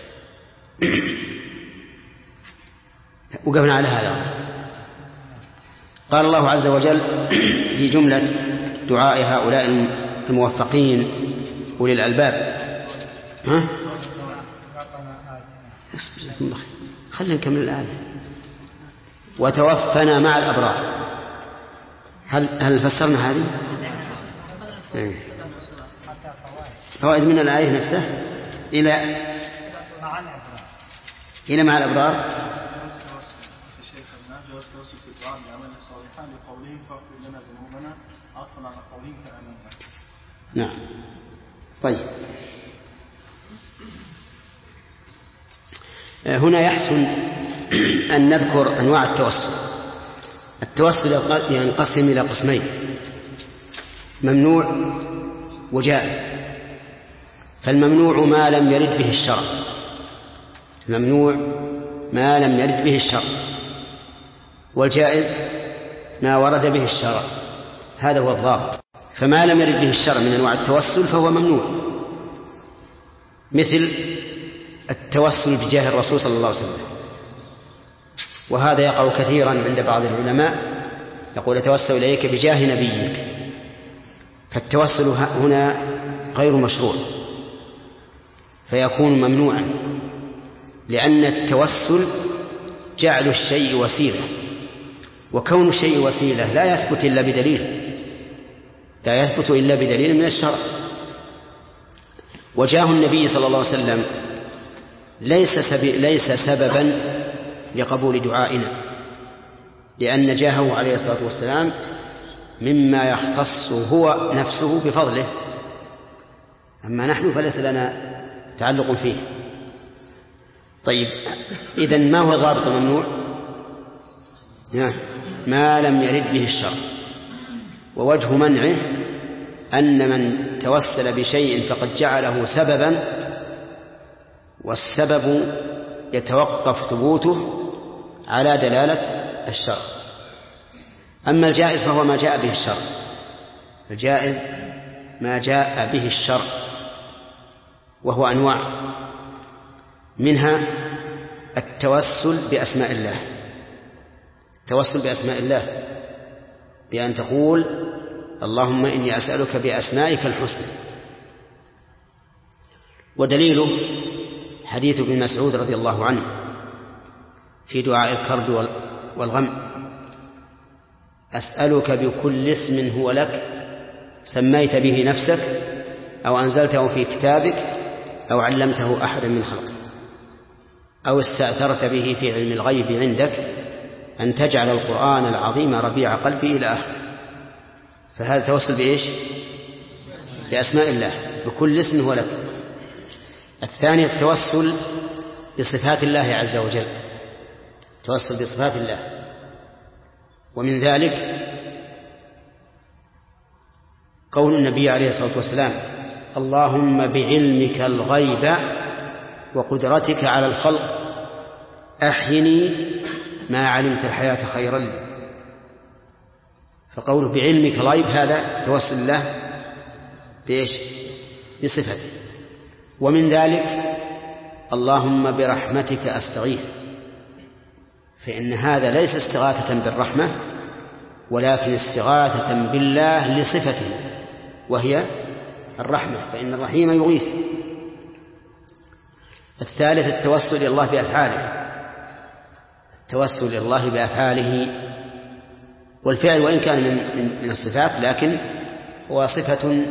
وقفنا على هذا. قال الله عز وجل في جملة دعاء هؤلاء الموفقين أولي الألباب، ها؟ خلينا نكمل الآية. وتوفنا مع الأبرار، هل هل فسرنا هذه؟ إيه. فوائد من الآية نفسه إلى إلى مع الأبرار. جواز التوسل في الدعاء بأعمال الصالحات لقولهم فاغفر لنا ذنوبنا عطفا على قولهم كأمنا. نعم. طيب، هنا يحسن أن نذكر أنواع التوسل. التوسل ينقسم إلى قسمين: ممنوع وجائز. فالممنوع ما لم يرد به الشرع، الممنوع ما لم يرد به الشرع، والجائز ما ورد به الشرع. هذا هو الضابط. فما لم يرد به الشرع من أنواع التوسل فهو ممنوع، مثل التوسل بجاه الرسول صلى الله عليه وسلم، وهذا يقع كثيرا عند بعض العلماء، يقول يتوسل إليك بجاه نبيك. فالتوسل هنا غير مشروع فيكون ممنوعا، لأن التوسل جعل الشيء وسيلة، وكون الشيء وسيلة لا يثبت إلا بدليل، لا يثبت إلا بدليل من الشرع. وجاه النبي صلى الله عليه وسلم ليس, سبي ليس سببا لقبول دعائنا، لأن جاهه عليه الصلاة والسلام مما يختص هو نفسه بفضله، أما نحن فليس لنا تعلق فيه. طيب، إذن ما هو ضابط الممنوع؟ ما لم يرد به الشرع. ووجه منعه أن من توسل بشيء فقد جعله سببا، والسبب يتوقف ثبوته على دلالة الشرع. أما الجائز فهو ما جاء به الشرع. الجائز ما جاء به الشرع، وهو أنواع، منها التوسل بأسماء الله. التوسل بأسماء الله بأن تقول اللهم إني أسألك بأسمائك الحسنى. ودليله حديث ابن مسعود رضي الله عنه في دعاء الكرب والغم: أسألك بكل اسم هو لك سميت به نفسك أو أنزلته في كتابك أو علمته أحدا من خلقك أو استأثرت به في علم الغيب عندك أن تجعل القرآن العظيم ربيع قلبي إلى آخره. فهذا توسل بإيش؟ بأسماء الله، بكل اسم هو لك. الثاني التوسل بصفات الله عز وجل، توسل بصفات الله، ومن ذلك قول النبي عليه الصلاة والسلام: اللهم بعلمك الغيب وقدرتك على الخلق أحيني ما علمت الحياة خيرا لي. فقوله بعلمك الغيب هذا توسل الله بإيش؟ بصفته. ومن ذلك اللهم برحمتك أستغيث، فإن هذا ليس استغاثة بالرحمة ولكن استغاثة بالله لصفته وهي الرحمة، فإن الرحيم يغيث. الثالث التوسل إلى الله بأفعاله، التوسل إلى الله بأفعاله، والفعل وإن كان من من الصفات لكن هو صفة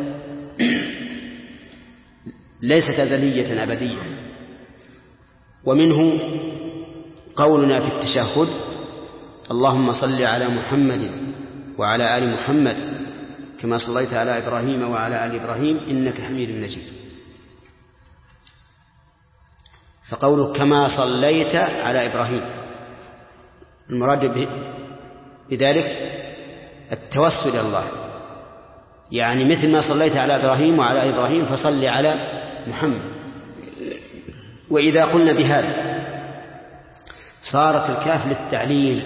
ليست أزلية أبدية. ومنه قولنا في التشهد: اللهم صل على محمد وعلى آل محمد كما صليت على إبراهيم وعلى آل إبراهيم إنك حميد مجيد. فقوله كما صليت على إبراهيم المراد بذلك التوسل إلى الله، يعني مثل ما صليت على إبراهيم وعلى آل إبراهيم فصل على محمد. وإذا قلنا بهذا صارت الكاف للتعليل،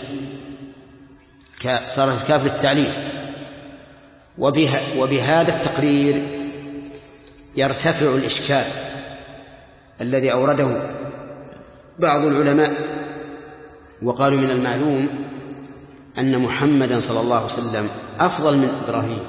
صارت الكاف للتعليل، وبها وبهذا التقرير يرتفع الإشكال الذي أورده بعض العلماء، وقالوا من المعلوم أن محمدا صلى الله عليه وسلم أفضل من إبراهيم،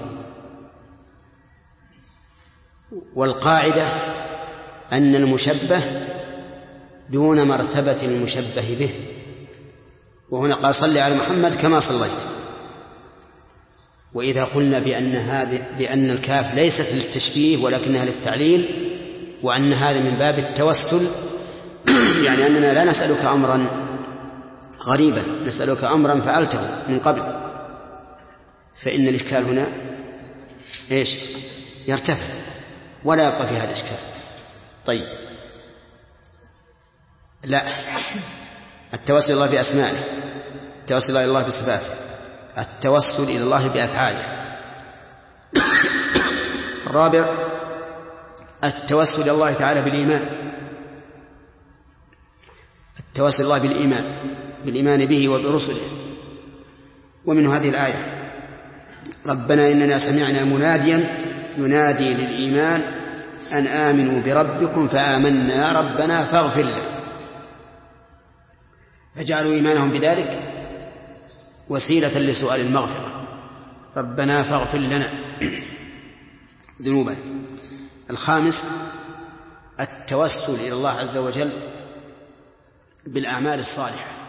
والقاعدة أن المشبه دون مرتبة المشبه به. وهنا قال صل على محمد كما صليت، وإذا قلنا بأن هذه بأن الكاف ليست للتشبيه ولكنها للتعليل وأن هذا من باب التوسل يعني أننا لا نسألك أمرا غريبا، نسألك أمرا فعلته من قبل، فإن الإشكال هنا إيش؟ يرتفع ولا يبقى في هذا الإشكال. طيب لا، التوسل إلى الله بأسمائه، التوسل إلى الله بصفاته، التوسل إلى الله بأفعاله. الرابع التوسل إلى الله تعالى بالإيمان، التوسل الله بالإيمان بالإيمان به وبرسله. ومن هذه الآية ربنا إننا سمعنا مناديا ينادي للإيمان أن آمنوا بربكم فآمنا ربنا فاغفر له، فجعلوا إيمانهم بذلك وسيلة لسؤال المغفرة، ربنا فاغفر لنا ذنوبنا. الخامس التوسل إلى الله عز وجل بالأعمال الصالحة،